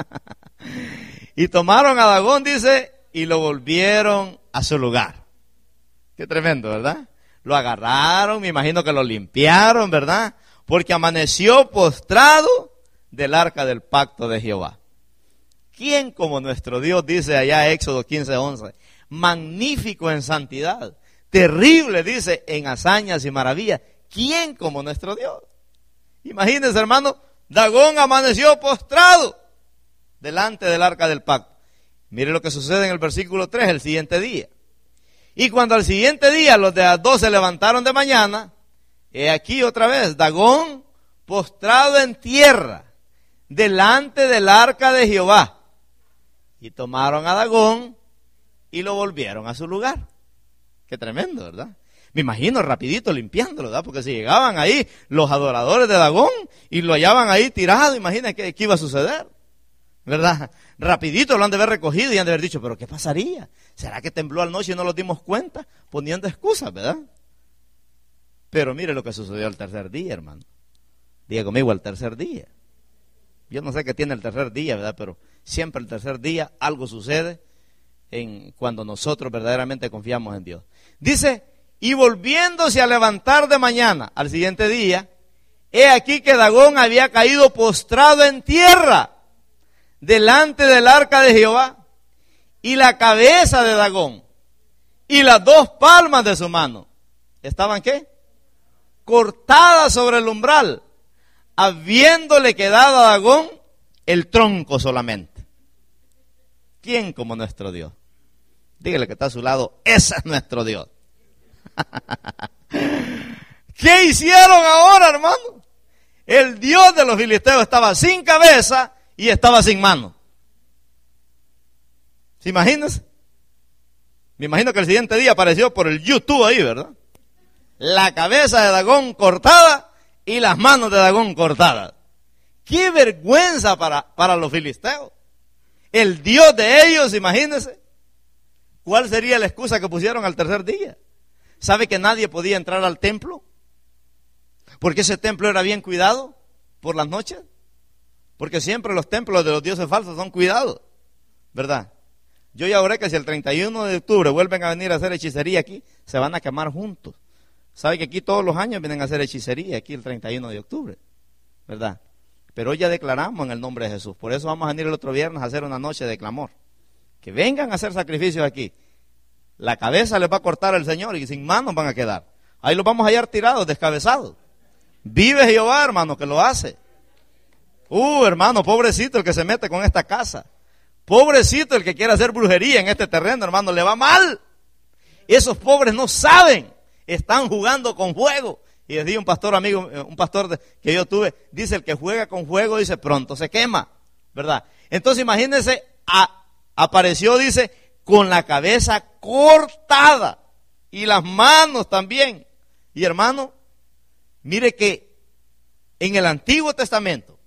Y tomaron a Dagón, dice, y lo volvieron a su lugar. Qué tremendo, ¿verdad? Lo agarraron, me imagino que lo limpiaron, ¿verdad? Porque amaneció postrado del arca del pacto de Jehová. ¿Quién como nuestro Dios? Dice allá Éxodo quince, once. Magnífico en santidad, terrible, dice, en hazañas y maravillas. ¿Quién como nuestro Dios? Imagínense, hermano, Dagón amaneció postrado delante del arca del pacto. Mire lo que sucede en el versículo tres, el siguiente día. Y cuando al siguiente día los de Asdod se levantaron de mañana, he aquí otra vez, Dagón postrado en tierra delante del arca de Jehová. Y tomaron a Dagón y lo volvieron a su lugar. Qué tremendo, ¿verdad? Me imagino rapidito limpiándolo, ¿verdad? Porque si llegaban ahí los adoradores de Dagón y lo hallaban ahí tirado, imagina qué, qué iba a suceder, ¿verdad? Rapidito lo han de haber recogido y han de haber dicho, ¿pero qué pasaría? ¿Será que tembló anoche y no nos dimos cuenta? Poniendo excusas, ¿verdad? Pero mire lo que sucedió al tercer día, hermano. Diga conmigo, al tercer día. Yo no sé qué tiene el tercer día, ¿verdad? Pero siempre el tercer día algo sucede en cuando nosotros verdaderamente confiamos en Dios. Dice, y volviéndose a levantar de mañana, al siguiente día, he aquí que Dagón había caído postrado en tierra delante del arca de Jehová, y la cabeza de Dagón y las dos palmas de su mano estaban ¿qué? Cortadas sobre el umbral, habiéndole quedado a Dagón el tronco solamente. ¿Quién como nuestro Dios? Dígale que está a su lado, ese es nuestro Dios. ¿Qué hicieron ahora, hermano? El Dios de los filisteos estaba sin cabeza y estaba sin mano. ¿Se imaginan? Me imagino que el siguiente día apareció por el YouTube ahí, ¿verdad? La cabeza de Dagón cortada y las manos de Dagón cortadas. ¡Qué vergüenza para, para los filisteos! El Dios de ellos, imagínense. ¿Cuál sería la excusa que pusieron al tercer día? ¿Sabe que nadie podía entrar al templo? Porque ese templo era bien cuidado por las noches. Porque siempre los templos de los dioses falsos son cuidados, ¿verdad? Yo ya oré que si el treinta y uno de octubre vuelven a venir a hacer hechicería aquí, se van a quemar juntos. ¿Sabe que aquí todos los años vienen a hacer hechicería, aquí el treinta y uno de octubre? ¿Verdad? Pero hoy ya declaramos en el nombre de Jesús. Por eso vamos a venir el otro viernes a hacer una noche de clamor. Que vengan a hacer sacrificios aquí. La cabeza les va a cortar el Señor y sin manos van a quedar. Ahí los vamos a hallar tirados, descabezados. Vive Jehová, hermano, que lo hace. Uh, hermano, pobrecito el que se mete con esta casa. Pobrecito el que quiere hacer brujería en este terreno, hermano, le va mal. Esos pobres no saben, están jugando con fuego. Y les di un pastor amigo, un pastor de, que yo tuve, dice el que juega con fuego, dice pronto se quema, ¿verdad? Entonces imagínense, a, apareció, dice, con la cabeza cortada y las manos también. Y hermano, mire que en el Antiguo Testamento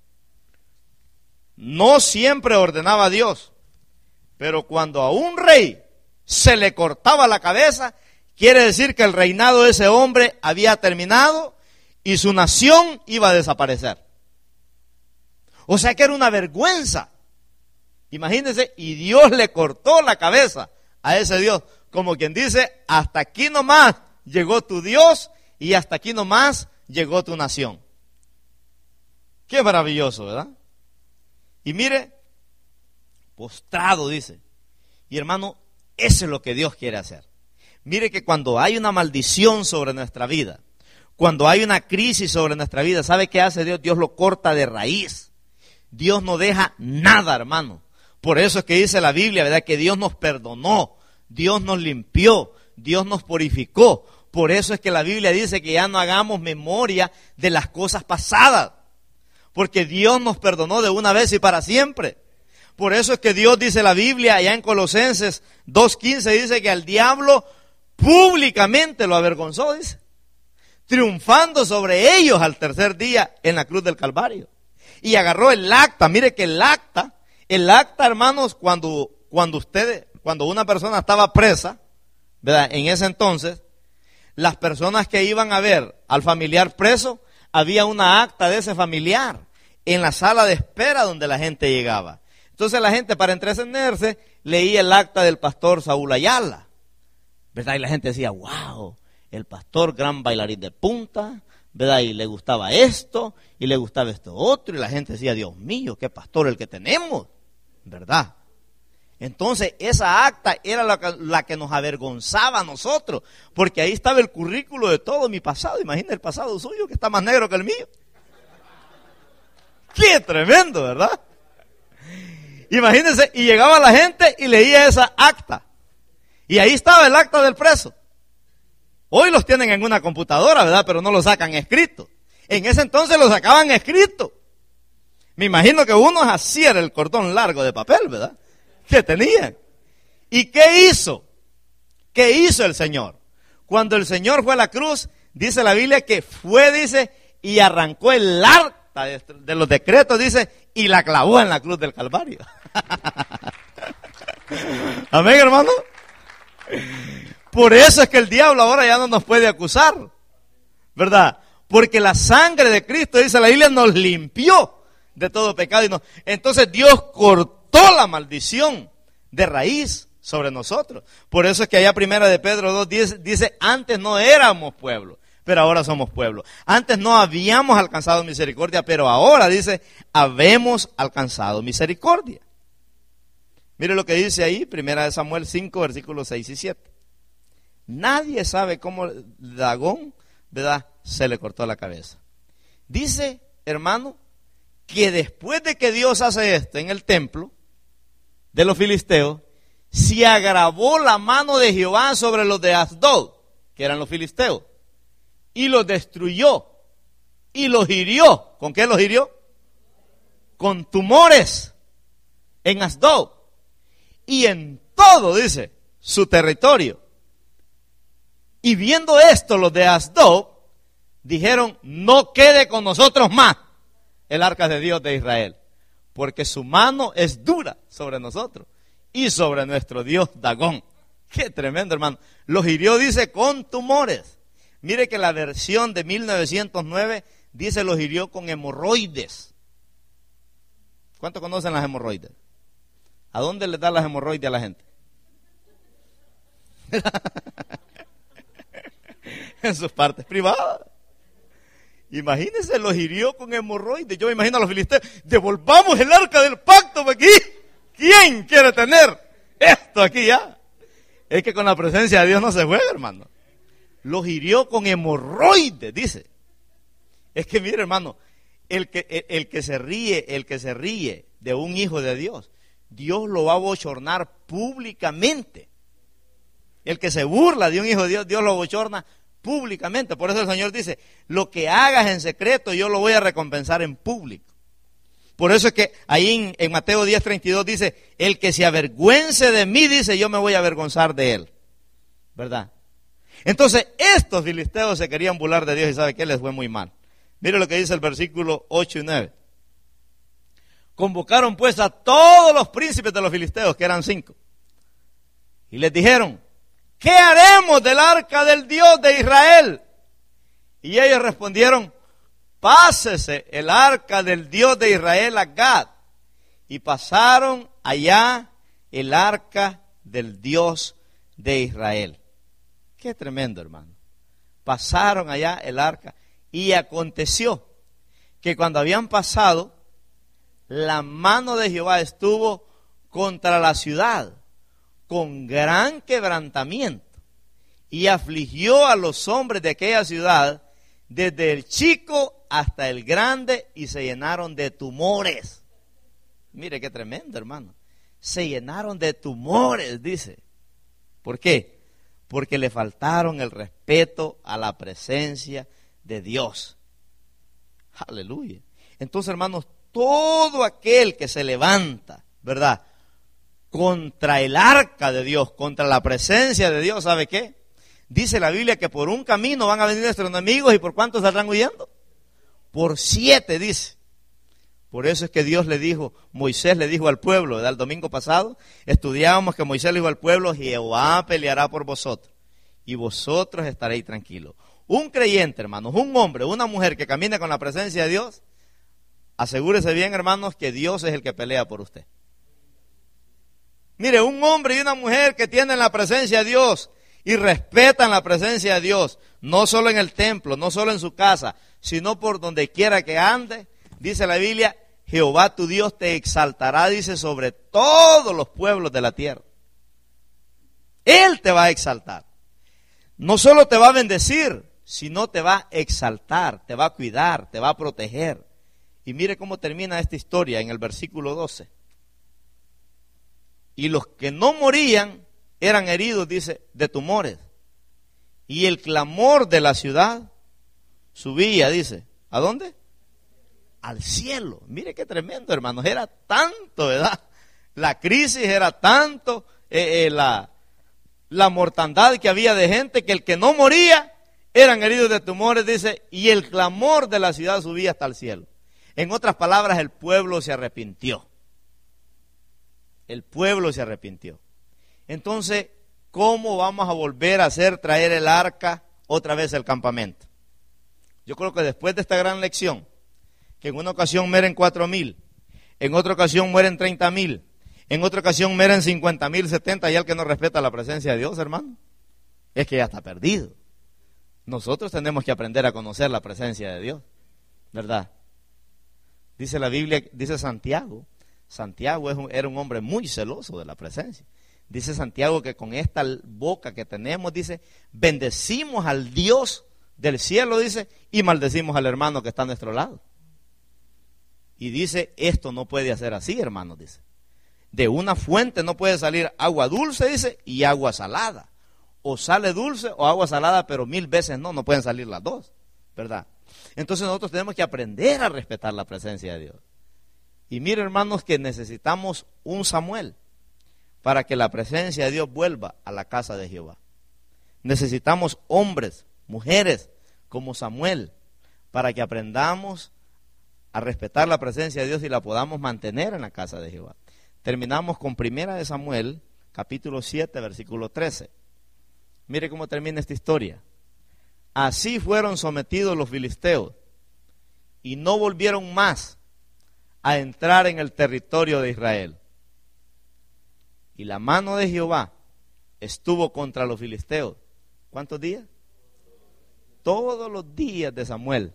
no siempre ordenaba Dios, pero cuando a un rey se le cortaba la cabeza, quiere decir que el reinado de ese hombre había terminado y su nación iba a desaparecer. O sea que era una vergüenza. Imagínense, y Dios le cortó la cabeza a ese Dios, como quien dice, hasta aquí nomás llegó tu Dios y hasta aquí nomás llegó tu nación. Qué maravilloso, ¿verdad? Y mire, postrado dice, y hermano, eso es lo que Dios quiere hacer. Mire que cuando hay una maldición sobre nuestra vida, cuando hay una crisis sobre nuestra vida, ¿sabe qué hace Dios? Dios lo corta de raíz. Dios no deja nada, hermano. Por eso es que dice la Biblia, ¿verdad? Que Dios nos perdonó, Dios nos limpió, Dios nos purificó. Por eso es que la Biblia dice que ya no hagamos memoria de las cosas pasadas. Porque Dios nos perdonó de una vez y para siempre. Por eso es que Dios, dice la Biblia, allá en Colosenses dos quince, dice que al diablo públicamente lo avergonzó, dice, triunfando sobre ellos al tercer día en la cruz del Calvario. Y agarró el acta, mire que el acta, el acta, hermanos, cuando, cuando ustedes, cuando una persona estaba presa, ¿verdad? En ese entonces, las personas que iban a ver al familiar preso, había una acta de ese familiar en la sala de espera donde la gente llegaba. Entonces la gente, para entretenerse, leía el acta del pastor Saúl Ayala, ¿verdad? Y la gente decía, wow, el pastor, gran bailarín de punta, ¿verdad? Y le gustaba esto, y le gustaba esto otro, y la gente decía, Dios mío, qué pastor el que tenemos, ¿verdad? Entonces esa acta era la que, la que nos avergonzaba a nosotros, porque ahí estaba el currículo de todo mi pasado. Imagina el pasado suyo que está más negro que el mío. ¡Qué tremendo!, ¿verdad? Imagínense, y llegaba la gente y leía esa acta. Y ahí estaba el acta del preso. Hoy los tienen en una computadora, ¿verdad? Pero no lo sacan escrito. En ese entonces lo sacaban escrito. Me imagino que uno así era el cordón largo de papel, ¿verdad? Que tenían. ¿Y qué hizo? ¿Qué hizo el Señor? Cuando el Señor fue a la cruz, dice la Biblia que fue, dice, y arrancó el acta de, de los decretos, dice, y la clavó en la cruz del Calvario. Amén, hermano. Por eso es que el diablo ahora ya no nos puede acusar, ¿verdad? Porque la sangre de Cristo, dice la Biblia, nos limpió de todo pecado. Y nos... Entonces Dios cortó la maldición de raíz sobre nosotros. Por eso es que allá primera de Pedro dos diez dice, antes no éramos pueblo, pero ahora somos pueblo. Antes no habíamos alcanzado misericordia, pero ahora, dice, habemos alcanzado misericordia. Mire lo que dice ahí, primera de Samuel cinco, versículos seis y siete. Nadie sabe cómo Dagón, ¿verdad?, se le cortó la cabeza. Dice, hermano, que después de que Dios hace esto en el templo de los filisteos, se agravó la mano de Jehová sobre los de Asdod, que eran los filisteos, y los destruyó, y los hirió. ¿Con qué los hirió? con tumores en Asdod y en todo, dice, su territorio. Y viendo esto, los de Asdod dijeron, no quede con nosotros más el arca de Dios de Israel, porque su mano es dura sobre nosotros y sobre nuestro Dios Dagón. Qué tremendo, hermano. Los hirió, dice, con tumores. Mire que la versión de mil novecientos nueve dice los hirió con hemorroides. ¿Cuántos conocen las hemorroides? ¿A dónde le dan las hemorroides a la gente? En sus partes privadas. Imagínense, los hirió con hemorroides. Yo me imagino a los filisteos, devolvamos el arca del pacto aquí. ¿Quién quiere tener esto aquí ya? Es que con la presencia de Dios no se juega, hermano. Los hirió con hemorroides, dice. Es que mire, hermano, el que, el, el que se ríe, el que se ríe de un hijo de Dios, Dios lo va a bochornar públicamente. El que se burla de un hijo de Dios, Dios lo bochorna públicamente. Por eso el Señor dice, lo que hagas en secreto yo lo voy a recompensar en público. Por eso es que ahí en, en Mateo diez treinta y dos dice, el que se avergüence de mí, dice, yo me voy a avergonzar de él. ¿Verdad? Entonces, estos filisteos se querían burlar de Dios y ¿sabe qué? Les fue muy mal. Mire lo que dice el versículo ocho y nueve. Convocaron pues a todos los príncipes de los filisteos, que eran cinco, y les dijeron, ¿qué haremos del arca del Dios de Israel? Y ellos respondieron, pásese el arca del Dios de Israel a Gad. Y pasaron allá el arca del Dios de Israel. Qué tremendo, hermano. Pasaron allá el arca. Y aconteció que cuando habían pasado, la mano de Jehová estuvo contra la ciudad con gran quebrantamiento y afligió a los hombres de aquella ciudad, desde el chico hasta el grande, y se llenaron de tumores. Mire qué tremendo, hermano. Se llenaron de tumores, dice. ¿Por qué? Porque le faltaron el respeto a la presencia de Dios. Aleluya. Entonces, hermanos, todo aquel que se levanta, ¿verdad?, contra el arca de Dios, contra la presencia de Dios, ¿sabe qué? Dice la Biblia que por un camino van a venir nuestros enemigos, ¿y por cuántos saldrán huyendo? Por siete, dice. Por eso es que Dios le dijo, Moisés le dijo al pueblo, ¿verdad? El domingo pasado estudiábamos que Moisés le dijo al pueblo, Jehová peleará por vosotros y vosotros estaréis tranquilos. Un creyente, hermanos, un hombre, una mujer que camina con la presencia de Dios, asegúrese bien, hermanos, que Dios es el que pelea por usted. Mire, un hombre y una mujer que tienen la presencia de Dios y respetan la presencia de Dios, no solo en el templo, no solo en su casa, sino por donde quiera que ande, dice la Biblia, Jehová tu Dios te exaltará, dice, sobre todos los pueblos de la tierra. Él te va a exaltar. No solo te va a bendecir, sino te va a exaltar, te va a cuidar, te va a proteger. Y mire cómo termina esta historia en el versículo doce. Y los que no morían eran heridos, dice, de tumores. Y el clamor de la ciudad subía, dice, ¿a dónde? Al cielo. Mire qué tremendo, hermanos. Era tanto, ¿verdad? La crisis era tanto, eh, eh, la, la mortandad que había de gente, que el que no moría eran heridos de tumores, dice, y el clamor de la ciudad subía hasta el cielo. En otras palabras, el pueblo se arrepintió. El pueblo se arrepintió. Entonces, ¿cómo vamos a volver a hacer traer el arca otra vez al campamento? Yo creo que después de esta gran lección, que en una ocasión mueren cuatro mil, en otra ocasión mueren treinta mil, en otra ocasión mueren cincuenta mil, setenta, y el que no respeta la presencia de Dios, hermano, es que ya está perdido. Nosotros tenemos que aprender a conocer la presencia de Dios, ¿verdad? Dice la Biblia, dice Santiago, Santiago es un, era un hombre muy celoso de la presencia. Dice Santiago que con esta boca que tenemos, dice, bendecimos al Dios del cielo, dice, y maldecimos al hermano que está a nuestro lado. Y dice, esto no puede hacer así, hermanos, dice. De una fuente no puede salir agua dulce, dice, y agua salada. O sale dulce o agua salada, pero mil veces no, no pueden salir las dos, ¿verdad? Entonces nosotros tenemos que aprender a respetar la presencia de Dios. Y mire, hermanos, que necesitamos un Samuel para que la presencia de Dios vuelva a la casa de Jehová. Necesitamos hombres, mujeres como Samuel, para que aprendamos a respetar la presencia de Dios y la podamos mantener en la casa de Jehová. Terminamos con Primera de Samuel, capítulo siete, versículo trece. Mire cómo termina esta historia. Así fueron sometidos los filisteos y no volvieron más a entrar en el territorio de Israel. Y la mano de Jehová estuvo contra los filisteos. ¿Cuántos días? Todos los días de Samuel.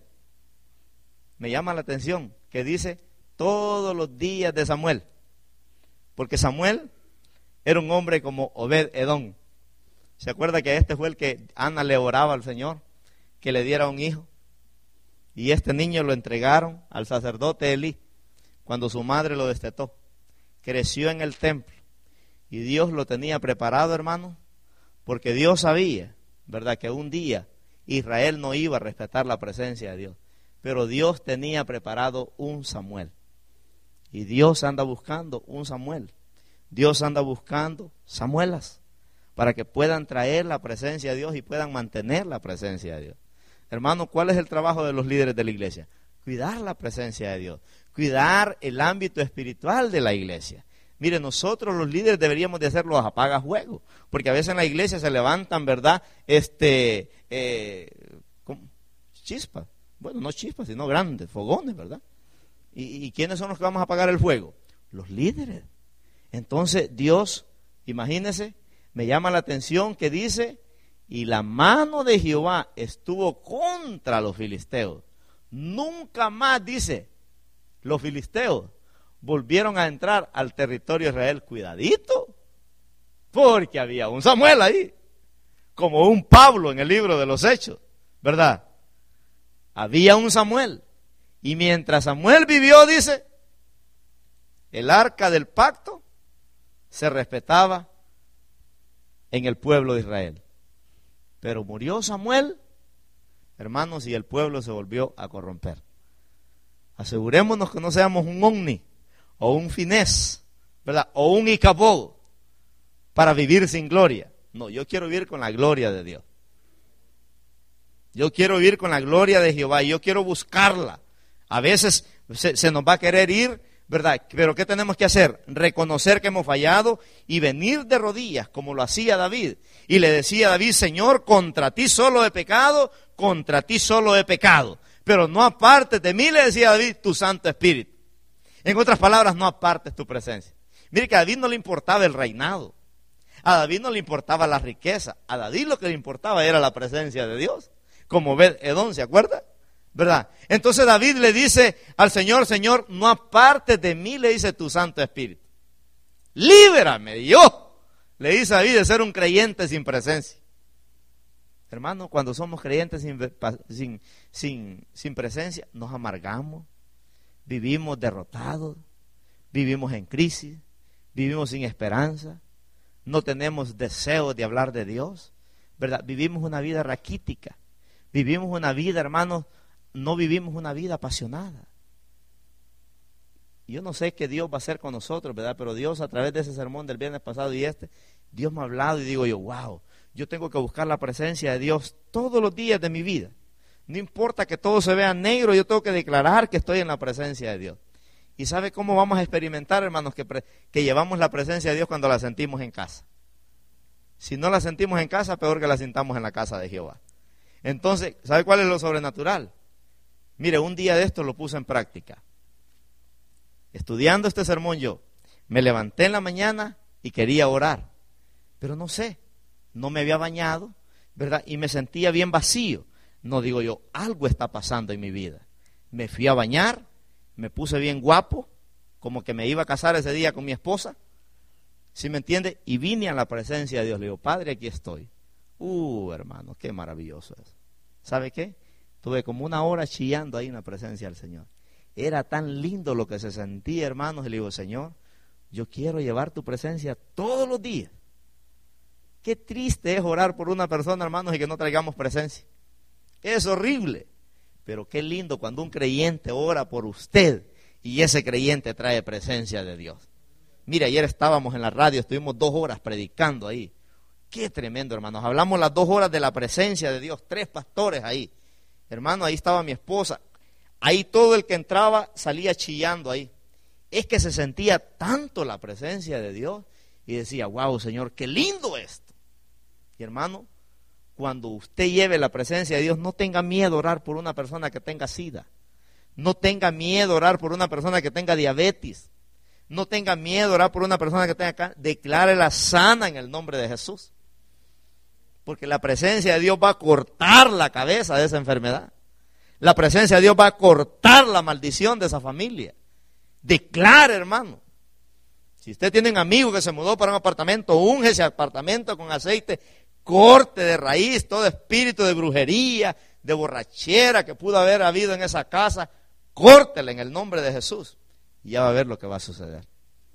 Me llama la atención que dice todos los días de Samuel. Porque Samuel era un hombre como Obed-Edom. ¿Se acuerda que este fue el que Ana le oraba al Señor que le diera un hijo? Y este niño lo entregaron al sacerdote Elí cuando su madre lo destetó. Creció en el templo y Dios lo tenía preparado, hermano, porque Dios sabía, ¿verdad?, que un día Israel no iba a respetar la presencia de Dios. Pero Dios tenía preparado un Samuel. Y Dios anda buscando un Samuel. Dios anda buscando Samuelas para que puedan traer la presencia de Dios y puedan mantener la presencia de Dios. Hermano, ¿cuál es el trabajo de los líderes de la iglesia? Cuidar la presencia de Dios, cuidar el ámbito espiritual de la iglesia. Mire, nosotros los líderes deberíamos de hacer los apagajuegos, porque a veces en la iglesia se levantan, ¿verdad?, este, eh, ¿cómo? chispas, bueno, no chispas, sino grandes, fogones, ¿verdad? ¿Y, y quiénes son los que vamos a apagar el fuego? Los líderes. Entonces Dios, imagínense, me llama la atención que dice, y la mano de Jehová estuvo contra los filisteos. Nunca más, dice, los filisteos volvieron a entrar al territorio de Israel. Cuidadito, porque había un Samuel ahí, como un Pablo en el libro de los Hechos, ¿verdad? Había un Samuel, y mientras Samuel vivió, dice, el arca del pacto se respetaba en el pueblo de Israel. Pero murió Samuel, hermanos, y el pueblo se volvió a corromper. Asegurémonos que no seamos un Omni o un Finés, ¿verdad?, o un Icabod para vivir sin gloria. No, yo quiero vivir con la gloria de Dios. Yo quiero vivir con la gloria de Jehová y yo quiero buscarla. A veces se, se nos va a querer ir, ¿verdad? Pero ¿qué tenemos que hacer? Reconocer que hemos fallado y venir de rodillas, como lo hacía David. Y le decía a David, Señor, contra ti solo he pecado, contra ti solo he pecado. Pero no apartes de mí, le decía David, tu Santo Espíritu. En otras palabras, no apartes tu presencia. Mire que a David no le importaba el reinado. A David no le importaba la riqueza. A David lo que le importaba era la presencia de Dios. Como Obed-Edom, ¿se acuerda? ¿Verdad? Entonces David le dice al Señor, Señor, no apartes de mí, le dice tu Santo Espíritu. Líbrame, yo, le dice David, de ser un creyente sin presencia. Hermano, cuando somos creyentes sin, sin, sin, sin presencia, nos amargamos, vivimos derrotados, vivimos en crisis, vivimos sin esperanza, no tenemos deseos de hablar de Dios, ¿verdad? Vivimos una vida raquítica, vivimos una vida, hermanos, no vivimos una vida apasionada. Yo no sé qué Dios va a hacer con nosotros, ¿verdad? Pero Dios, a través de ese sermón del viernes pasado y este, Dios me ha hablado y digo yo, wow, yo tengo que buscar la presencia de Dios todos los días de mi vida. No importa que todo se vea negro, yo tengo que declarar que estoy en la presencia de Dios. ¿Y sabe cómo vamos a experimentar, hermanos, que, pre- que llevamos la presencia de Dios cuando la sentimos en casa? Si no la sentimos en casa, peor que la sintamos en la casa de Jehová. Entonces, ¿sabe cuál es lo sobrenatural? Mire, un día de esto lo puse en práctica. Estudiando este sermón yo, me levanté en la mañana y quería orar, pero no sé, no me había bañado, ¿verdad? Y me sentía bien vacío. No, digo yo, algo está pasando en mi vida. Me fui a bañar, me puse bien guapo, como que me iba a casar ese día con mi esposa, ¿sí me entiende? Y vine a la presencia de Dios, le digo, Padre, aquí estoy. Uh, hermano, qué maravilloso es. ¿Sabe qué? Tuve como una hora chillando ahí en la presencia del Señor. Era tan lindo lo que se sentía, hermanos, y le digo, Señor, yo quiero llevar tu presencia todos los días. Qué triste es orar por una persona, hermanos, y que no traigamos presencia. Es horrible. Pero qué lindo cuando un creyente ora por usted Y ese creyente trae presencia de Dios. Mira, ayer estábamos en la radio, estuvimos dos horas predicando ahí. Qué tremendo, hermanos. Hablamos las dos horas de la presencia de Dios, tres pastores ahí. Hermano, ahí estaba mi esposa. Ahí todo el que entraba salía chillando ahí. Es que se sentía tanto la presencia de Dios y decía, wow, Señor, qué lindo esto. Y hermano, cuando usted lleve la presencia de Dios, no tenga miedo a orar por una persona que tenga sida. No tenga miedo a orar por una persona que tenga diabetes. No tenga miedo a orar por una persona que tenga cáncer. Declárela sana en el nombre de Jesús. Porque la presencia de Dios va a cortar la cabeza de esa enfermedad. La presencia de Dios va a cortar la maldición de esa familia. Declare, hermano. Si usted tiene un amigo que se mudó para un apartamento, unge ese apartamento con aceite, corte de raíz todo espíritu de brujería, de borrachera que pudo haber habido en esa casa, córtela en el nombre de Jesús. Y ya va a ver lo que va a suceder.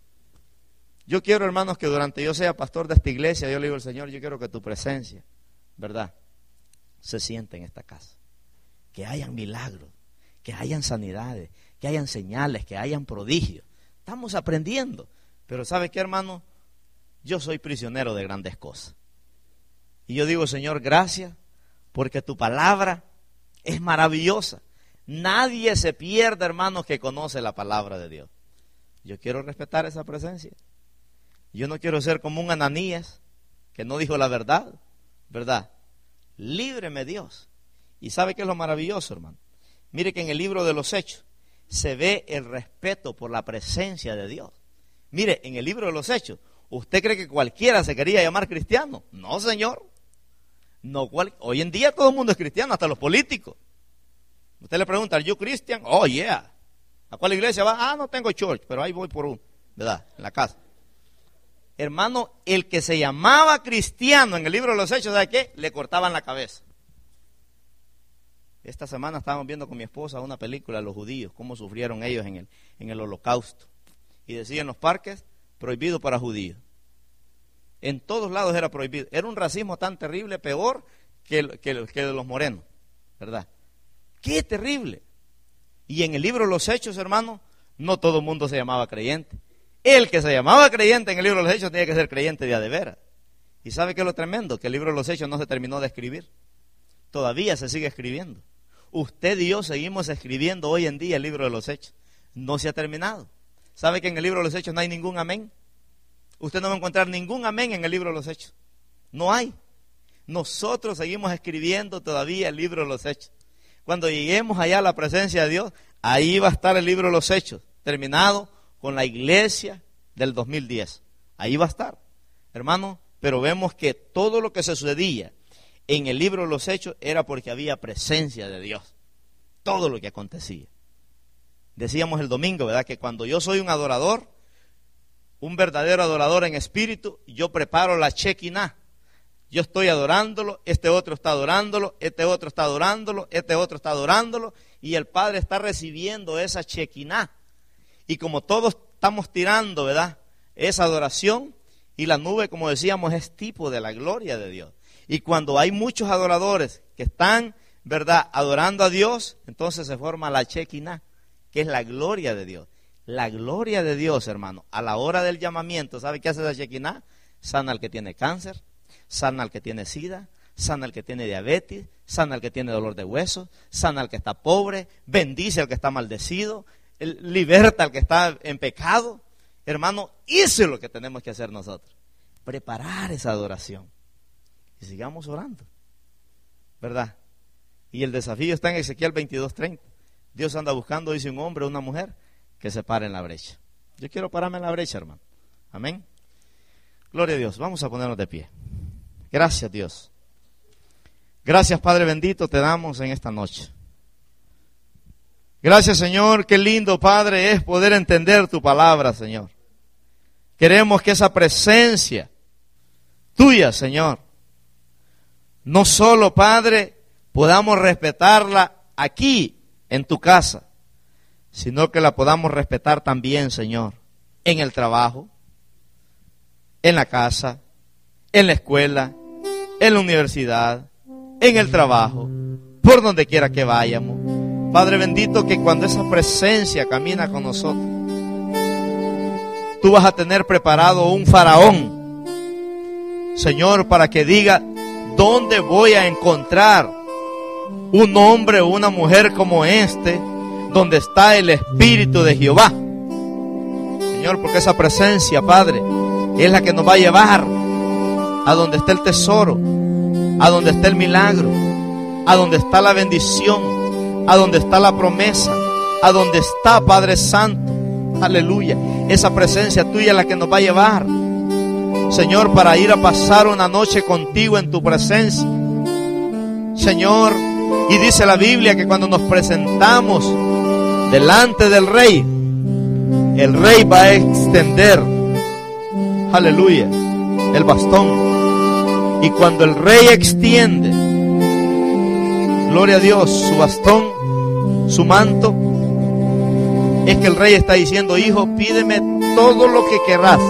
Yo quiero, hermanos, que durante yo sea pastor de esta iglesia, yo le digo al Señor, yo quiero que tu presencia, ¿verdad?, se siente en esta casa. Que hayan milagros, que hayan sanidades, que hayan señales, que hayan prodigios. Estamos aprendiendo. Pero ¿sabe qué, hermano? Yo soy prisionero de grandes cosas. Y yo digo, Señor, gracias, porque tu palabra es maravillosa. Nadie se pierde, hermanos, que conoce la palabra de Dios. Yo quiero respetar esa presencia. Yo no quiero ser como un Ananías que no dijo la verdad, ¿verdad? Líbreme, Dios. ¿Y sabe qué es lo maravilloso, hermano? Mire que en el libro de los Hechos se ve el respeto por la presencia de Dios. Mire, en el libro de los Hechos, ¿usted cree que cualquiera se quería llamar cristiano? No, señor. No, cual... Hoy en día todo el mundo es cristiano, hasta los políticos. Usted le pregunta, ¿are you Christian? Oh, yeah. ¿A cuál iglesia va? Ah, no tengo church, pero ahí voy por uno, ¿verdad? En la casa. Hermano, el que se llamaba cristiano en el libro de los Hechos, ¿sabe qué? Le cortaban la cabeza. Esta semana estábamos viendo con mi esposa una película de los judíos, cómo sufrieron ellos en el, en el holocausto. Y decía en los parques, prohibido para judíos. En todos lados era prohibido. Era un racismo tan terrible, peor que el, que el, que el de los morenos, ¿verdad? ¡Qué terrible! Y en el libro de los Hechos, hermano, no todo el mundo se llamaba creyente. El que se llamaba creyente en el libro de los Hechos tenía que ser creyente de a de veras. ¿Y sabe qué es lo tremendo? Que el libro de los Hechos no se terminó de escribir. Todavía se sigue escribiendo. Usted y yo seguimos escribiendo hoy en día el libro de los Hechos. No se ha terminado. ¿Sabe que en el libro de los Hechos no hay ningún amén? Usted no va a encontrar ningún amén en el libro de los Hechos. No hay. Nosotros seguimos escribiendo todavía el libro de los Hechos. Cuando lleguemos allá a la presencia de Dios, ahí va a estar el libro de los Hechos, terminado con la iglesia del dos mil diez. Ahí va a estar, hermano, pero vemos que todo lo que se sucedía en el libro de los Hechos era porque había presencia de Dios. Todo lo que acontecía. Decíamos el domingo, ¿verdad?, que cuando yo soy un adorador, un verdadero adorador en espíritu, yo preparo la Shekinah. Yo estoy adorándolo, este otro está adorándolo, este otro está adorándolo, este otro está adorándolo, y el Padre está recibiendo esa Shekinah. Y como todos estamos tirando, ¿verdad?, esa adoración, y la nube, como decíamos, es tipo de la gloria de Dios. Y cuando hay muchos adoradores que están, ¿verdad?, adorando a Dios, entonces se forma la Shekinah, que es la gloria de Dios. La gloria de Dios, hermano, a la hora del llamamiento, ¿sabe qué hace la Shekinah? Sana al que tiene cáncer, sana al que tiene sida, sana al que tiene diabetes, sana al que tiene dolor de huesos, sana al que está pobre, bendice al que está maldecido, liberta al que está en pecado. Hermano, eso es lo que tenemos que hacer nosotros. Preparar esa adoración. Y sigamos orando, ¿verdad? Y el desafío está en Ezequiel veintidós treinta. Dios anda buscando, dice, un hombre o una mujer que se pare en la brecha. Yo quiero pararme en la brecha, hermano. Amén. Gloria a Dios. Vamos a ponernos de pie. Gracias, Dios. Gracias, Padre bendito, te damos en esta noche. Gracias, Señor. Qué lindo, Padre, es poder entender tu palabra, Señor. Queremos que esa presencia tuya, Señor, no solo, Padre, podamos respetarla aquí en tu casa, sino que la podamos respetar también, Señor, en el trabajo, en la casa, en la escuela, en la universidad, en el trabajo, por donde quiera que vayamos. Padre bendito, que cuando esa presencia camina con nosotros, tú vas a tener preparado un faraón, Señor, para que diga: ¿dónde voy a encontrar un hombre o una mujer como este, donde está el Espíritu de Jehová? Señor, porque esa presencia, Padre, es la que nos va a llevar a donde está el tesoro, a donde está el milagro, a donde está la bendición, a donde está la promesa, a donde está, Padre Santo, aleluya. Esa presencia tuya es la que nos va a llevar, Señor, para ir a pasar una noche contigo en tu presencia, Señor. Y dice la Biblia que cuando nos presentamos delante del Rey, el Rey va a extender, aleluya, el bastón. Y cuando el Rey extiende, gloria a Dios, su bastón, su manto, es que el Rey está diciendo: hijo, pídeme todo lo que querrás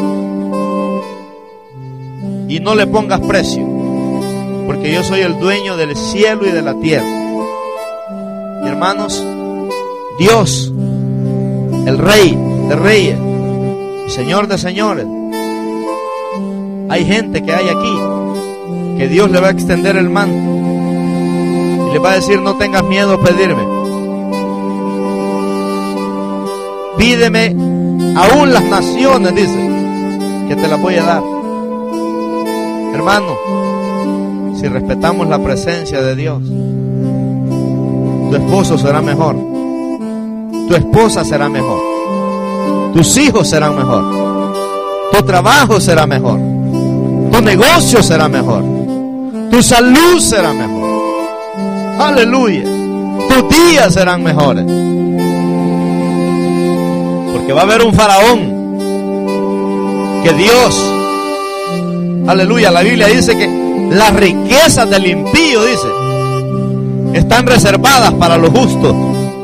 y no le pongas precio, porque yo soy el dueño del cielo y de la tierra. Y hermanos, Dios, el Rey de reyes y Señor de señores, hay gente que hay aquí que Dios le va a extender el manto y le va a decir: no tengas miedo a pedirme, pídeme, aún las naciones, dice, que te las voy a dar. Hermano, si respetamos la presencia de Dios, tu esposo será mejor, tu esposa será mejor, tus hijos serán mejor, tu trabajo será mejor, tu negocio será mejor, tu salud será mejor, aleluya, tus días serán mejores, porque va a haber un faraón que Dios, aleluya, la Biblia dice que las riquezas del impío, dice, están reservadas para los justos.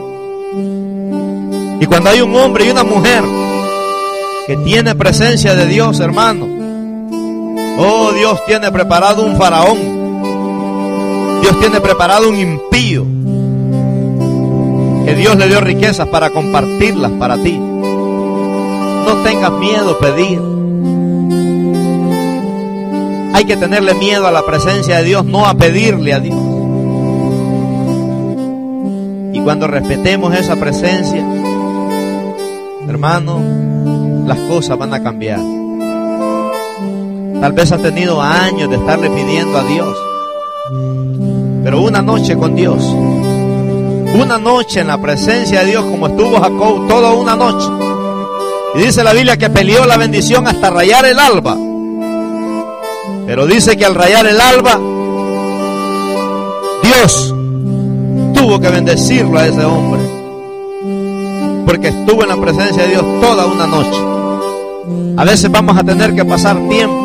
Y cuando hay un hombre y una mujer que tiene presencia de Dios, hermano, oh, Dios tiene preparado un faraón, Dios tiene preparado un impío, que Dios le dio riquezas para compartirlas para ti. No tengas miedo a pedir. Hay que tenerle miedo a la presencia de Dios, no a pedirle a Dios. Y cuando respetemos esa presencia, hermano, las cosas van a cambiar. Tal vez has tenido años de estarle pidiendo a Dios, pero una noche con Dios, una noche en la presencia de Dios, como estuvo Jacob toda una noche, y dice la Biblia que peleó la bendición hasta rayar el alba. Pero dice que al rayar el alba, Dios tuvo que bendecirlo a ese hombre, porque estuvo en la presencia de Dios toda una noche. A veces vamos a tener que pasar tiempo,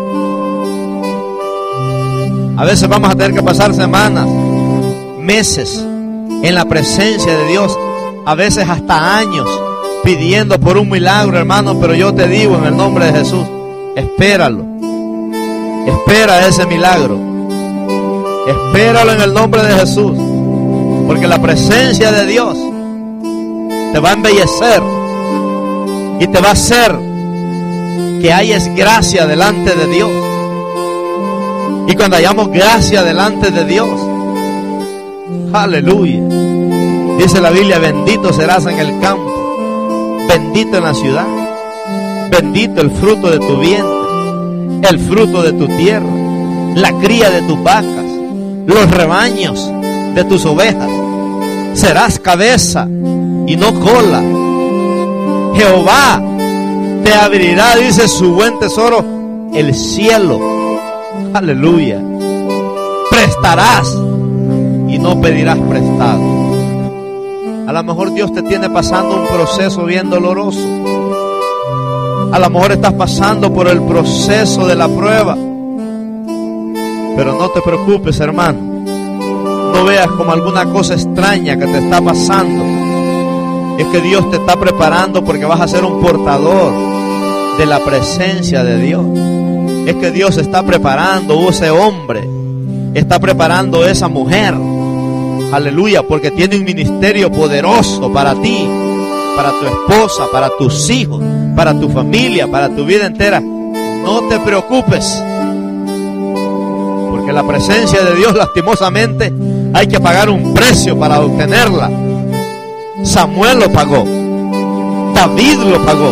a veces vamos a tener que pasar semanas, meses en la presencia de Dios, a veces hasta años pidiendo por un milagro, hermano. Pero yo te digo, en el nombre de Jesús, espéralo. Espera ese milagro. Espéralo en el nombre de Jesús. Porque la presencia de Dios te va a embellecer y te va a hacer que hayas gracia delante de Dios. Y cuando hayamos gracia delante de Dios, aleluya, dice la Biblia: bendito serás en el campo, bendito en la ciudad, bendito el fruto de tu vientre, el fruto de tu tierra, la cría de tus vacas, los rebaños de tus ovejas. Serás cabeza y no cola. Jehová te abrirá, dice, su buen tesoro, el cielo. Aleluya. Prestarás y no pedirás prestado. A lo mejor Dios te tiene pasando un proceso bien doloroso. A lo mejor estás pasando por el proceso de la prueba. Pero no te preocupes, hermano. No veas como alguna cosa extraña que te está pasando. Es que Dios te está preparando, porque vas a ser un portador de la presencia de Dios. Es que Dios está preparando ese hombre, está preparando esa mujer Aleluya, porque tiene un ministerio poderoso para ti, para tu esposa, para tus hijos, para tu familia, para tu vida entera. No te preocupes, porque la presencia de Dios, lastimosamente, hay que pagar un precio para obtenerla. Samuel lo pagó, David lo pagó,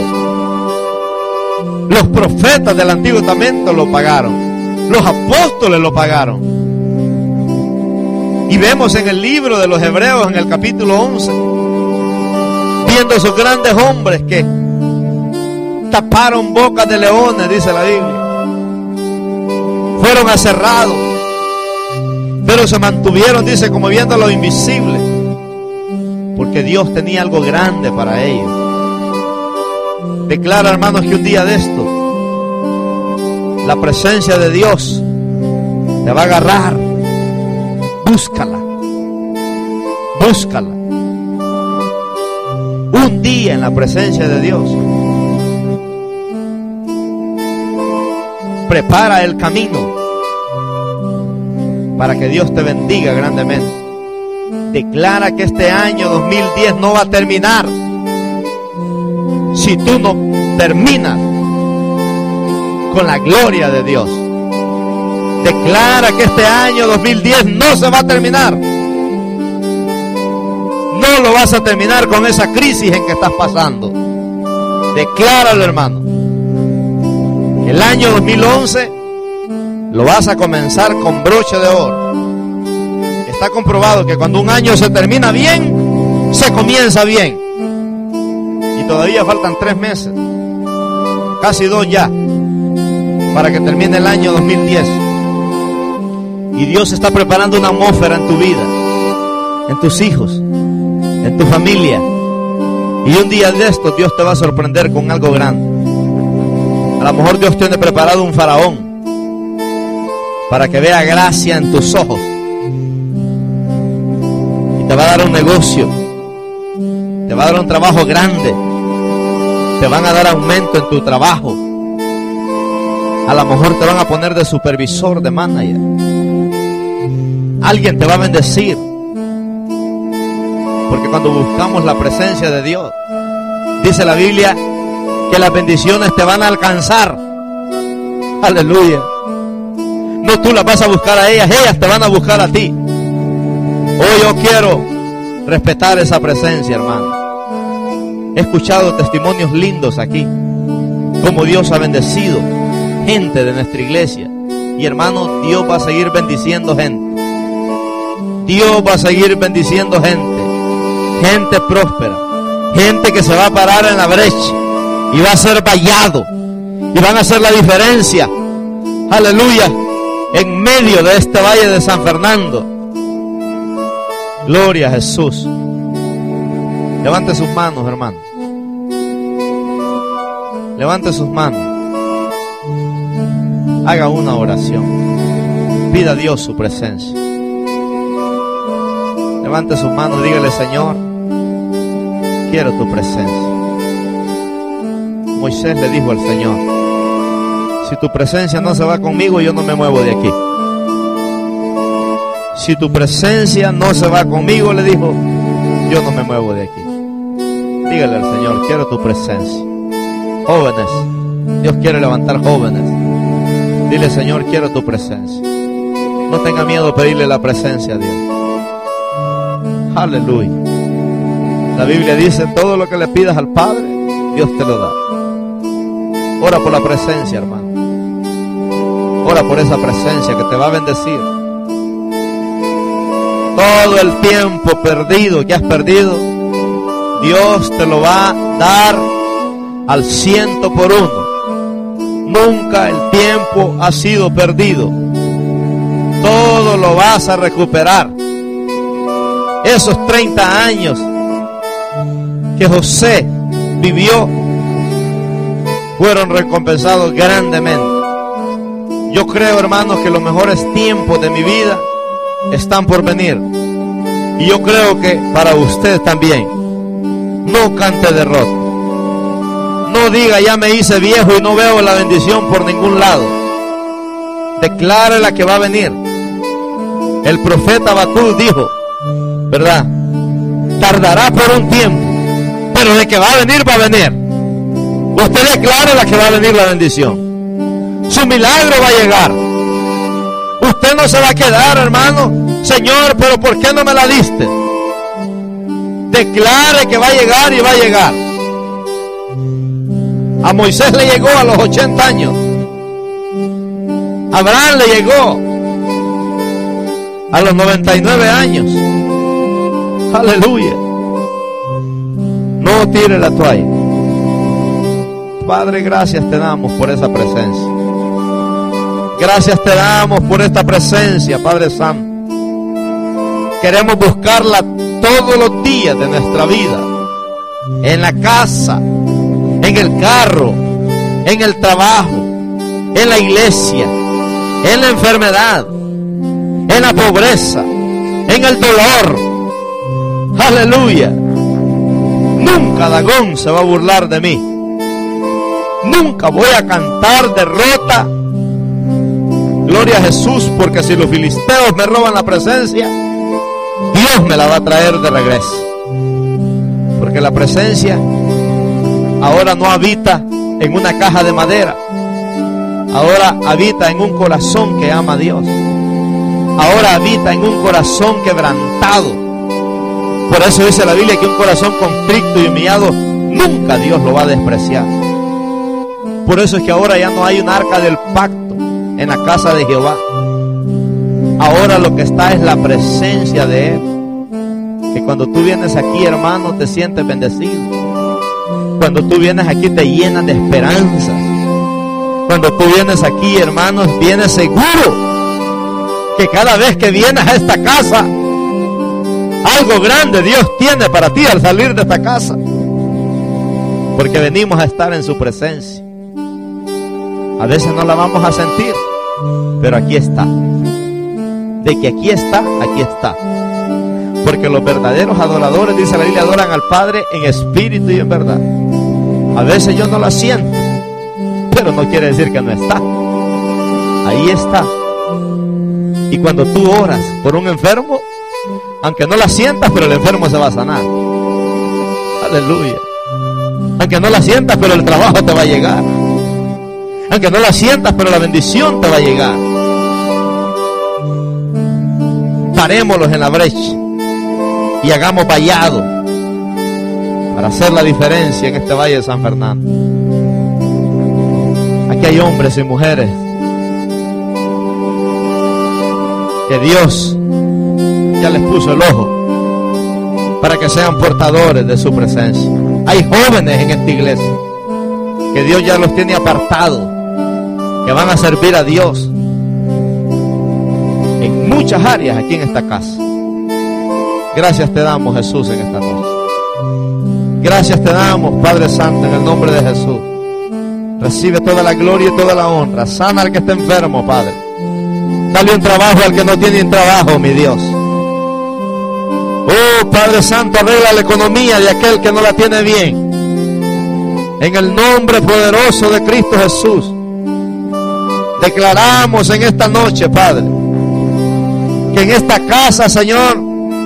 los profetas del Antiguo Testamento lo pagaron, los apóstoles lo pagaron. Y vemos en el libro de los Hebreos, en el capítulo once, viendo esos grandes hombres que taparon bocas de leones, dice la Biblia, fueron aserrados, pero se mantuvieron, dice, como viendo lo invisible, porque Dios tenía algo grande para ellos. Declara, hermanos, que un día de esto la presencia de Dios te va a agarrar. Búscala, búscala. Un día en la presencia de Dios. Prepara el camino para que Dios te bendiga grandemente. Declara que este año dos mil diez no va a terminar si tú no terminas con la gloria de Dios. Declara que este año dos mil diez no se va a terminar. No lo vas a terminar con esa crisis en que estás pasando. Decláralo, hermano. El año dos mil once lo vas a comenzar con broche de oro. Está comprobado que cuando un año se termina bien, se comienza bien. Y todavía faltan tres meses, casi dos ya, para que termine el año dos mil diez. Y Dios está preparando una atmósfera en tu vida, en tus hijos, en tu familia. Y un día de estos Dios te va a sorprender con algo grande. A lo mejor Dios tiene preparado un faraón para que vea gracia en tus ojos. Y te va a dar un negocio. Te va a dar un trabajo grande. Te van a dar aumento en tu trabajo. A lo mejor te van a poner de supervisor, de manager. Alguien te va a bendecir. Porque cuando buscamos la presencia de Dios, dice la Biblia que las bendiciones te van a alcanzar. Aleluya. No tú las vas a buscar a ellas, ellas te van a buscar a ti. Hoy yo quiero respetar esa presencia, hermano. He escuchado testimonios lindos aquí, como Dios ha bendecido gente de nuestra iglesia. Y hermano, Dios va a seguir bendiciendo gente. Dios va a seguir bendiciendo gente. Gente próspera. Gente que se va a parar en la brecha y va a ser vallado. Y van a hacer la diferencia. Aleluya. En medio de este valle de San Fernando. Gloria a Jesús. Levante sus manos, hermano. Levante sus manos. Haga una oración. Pida a Dios su presencia. Levante sus manos y dígale: Señor, quiero tu presencia. Moisés le dijo al Señor: si tu presencia no se va conmigo, yo no me muevo de aquí. Si tu presencia no se va conmigo, le dijo, yo no me muevo de aquí. Dígale al Señor: quiero tu presencia. Jóvenes, Dios quiere levantar jóvenes. Dile: Señor, quiero tu presencia. No tenga miedo de pedirle la presencia a Dios. Aleluya. La Biblia dice: todo lo que le pidas al Padre, Dios te lo da. Ora por la presencia, hermano. Ora por esa presencia que te va a bendecir. Todo el tiempo perdido que has perdido, Dios te lo va a dar al ciento por uno. Nunca el tiempo ha sido perdido. Todo lo vas a recuperar. Esos treinta años que José vivió fueron recompensados grandemente. Yo creo, hermanos, que los mejores tiempos de mi vida están por venir. Y yo creo que para usted también. No cante derrota. No diga: ya me hice viejo y no veo la bendición por ningún lado. Declare la que va a venir. El profeta Habacuc dijo: ¿verdad? Tardará por un tiempo, pero de que va a venir, va a venir. Usted declara la que va a venir la bendición. Su milagro va a llegar. Usted no se va a quedar, hermano. Señor, pero ¿por qué no me la diste? Declare que va a llegar y va a llegar. A Moisés le llegó a los ochenta años. A Abraham le llegó a los noventa y nueve años. Aleluya. No tire la toalla. Padre, gracias te damos por esa presencia. Gracias te damos por esta presencia, Padre Santo. Queremos buscarla todos los días de nuestra vida. En la casa, en el carro, en el trabajo, en la iglesia, en la enfermedad, en la pobreza, en el dolor. Aleluya. Nunca Dagón se va a burlar de mí. Nunca voy a cantar derrota. Gloria a Jesús, porque si los filisteos me roban la presencia, Dios me la va a traer de regreso. Porque la presencia ahora no habita en una caja de madera. Ahora habita en un corazón que ama a Dios. Ahora habita en un corazón quebrantado. Por eso dice la Biblia que un corazón contrito y humillado nunca Dios lo va a despreciar. Por eso es que ahora ya no hay un arca del pacto en la casa de Jehová. Ahora lo que está es la presencia de Él. Que cuando tú vienes aquí, hermano, te sientes bendecido. Cuando tú vienes aquí te llenas de esperanza. Cuando tú vienes aquí, hermanos, vienes seguro que cada vez que vienes a esta casa, algo grande Dios tiene para ti al salir de esta casa. Porque venimos a estar en su presencia. A veces no la vamos a sentir, pero aquí está. De que aquí está, aquí está. Porque los verdaderos adoradores, dice la Biblia, adoran al Padre en espíritu y en verdad. A veces yo no la siento, pero no quiere decir que no está. Ahí está. Y cuando tú oras por un enfermo, aunque no la sientas, pero el enfermo se va a sanar. Aleluya. Aunque no la sientas, pero el trabajo te va a llegar. Aunque no la sientas, pero la bendición te va a llegar. Parémoslos en la brecha y hagamos vallado para hacer la diferencia en este valle de San Fernando. Aquí hay hombres y mujeres que Dios ya les puso el ojo para que sean portadores de su presencia. Hay jóvenes en esta iglesia que Dios ya los tiene apartados, que van a servir a Dios en muchas áreas aquí en esta casa. Gracias te damos, Jesús, en esta noche. Gracias te damos, Padre Santo, en el nombre de Jesús. Recibe toda la gloria y toda la honra. Sana al que está enfermo, Padre. Dale un trabajo al que no tiene un trabajo, mi Dios. Oh, Padre Santo, arregla la economía de aquel que no la tiene bien. En el nombre poderoso de Cristo Jesús, declaramos en esta noche, Padre, que en esta casa, Señor,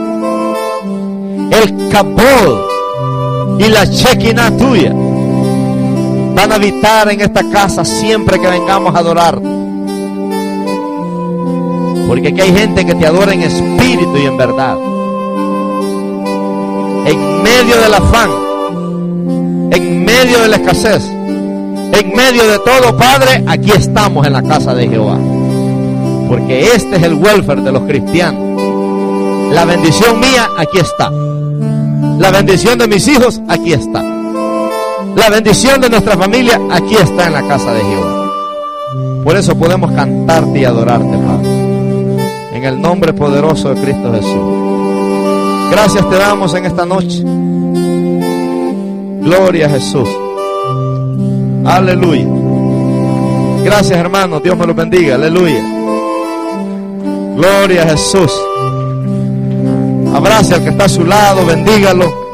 el Kabod y la Shekinah tuya van a habitar en esta casa siempre que vengamos a adorar. Porque aquí hay gente que te adora en espíritu y en verdad. En medio del afán, en medio de la escasez, en medio de todo, Padre, aquí estamos en la casa de Jehová. Porque este es el welfare de los cristianos. La bendición mía, aquí está. La bendición de mis hijos, aquí está. La bendición de nuestra familia, aquí está en la casa de Jehová. Por eso podemos cantarte y adorarte, Padre. En el nombre poderoso de Cristo Jesús. Gracias te damos en esta noche. Gloria a Jesús. Aleluya. Gracias, hermanos. Dios me los bendiga. Aleluya. Gloria a Jesús. Abrace al que está a su lado. Bendígalo.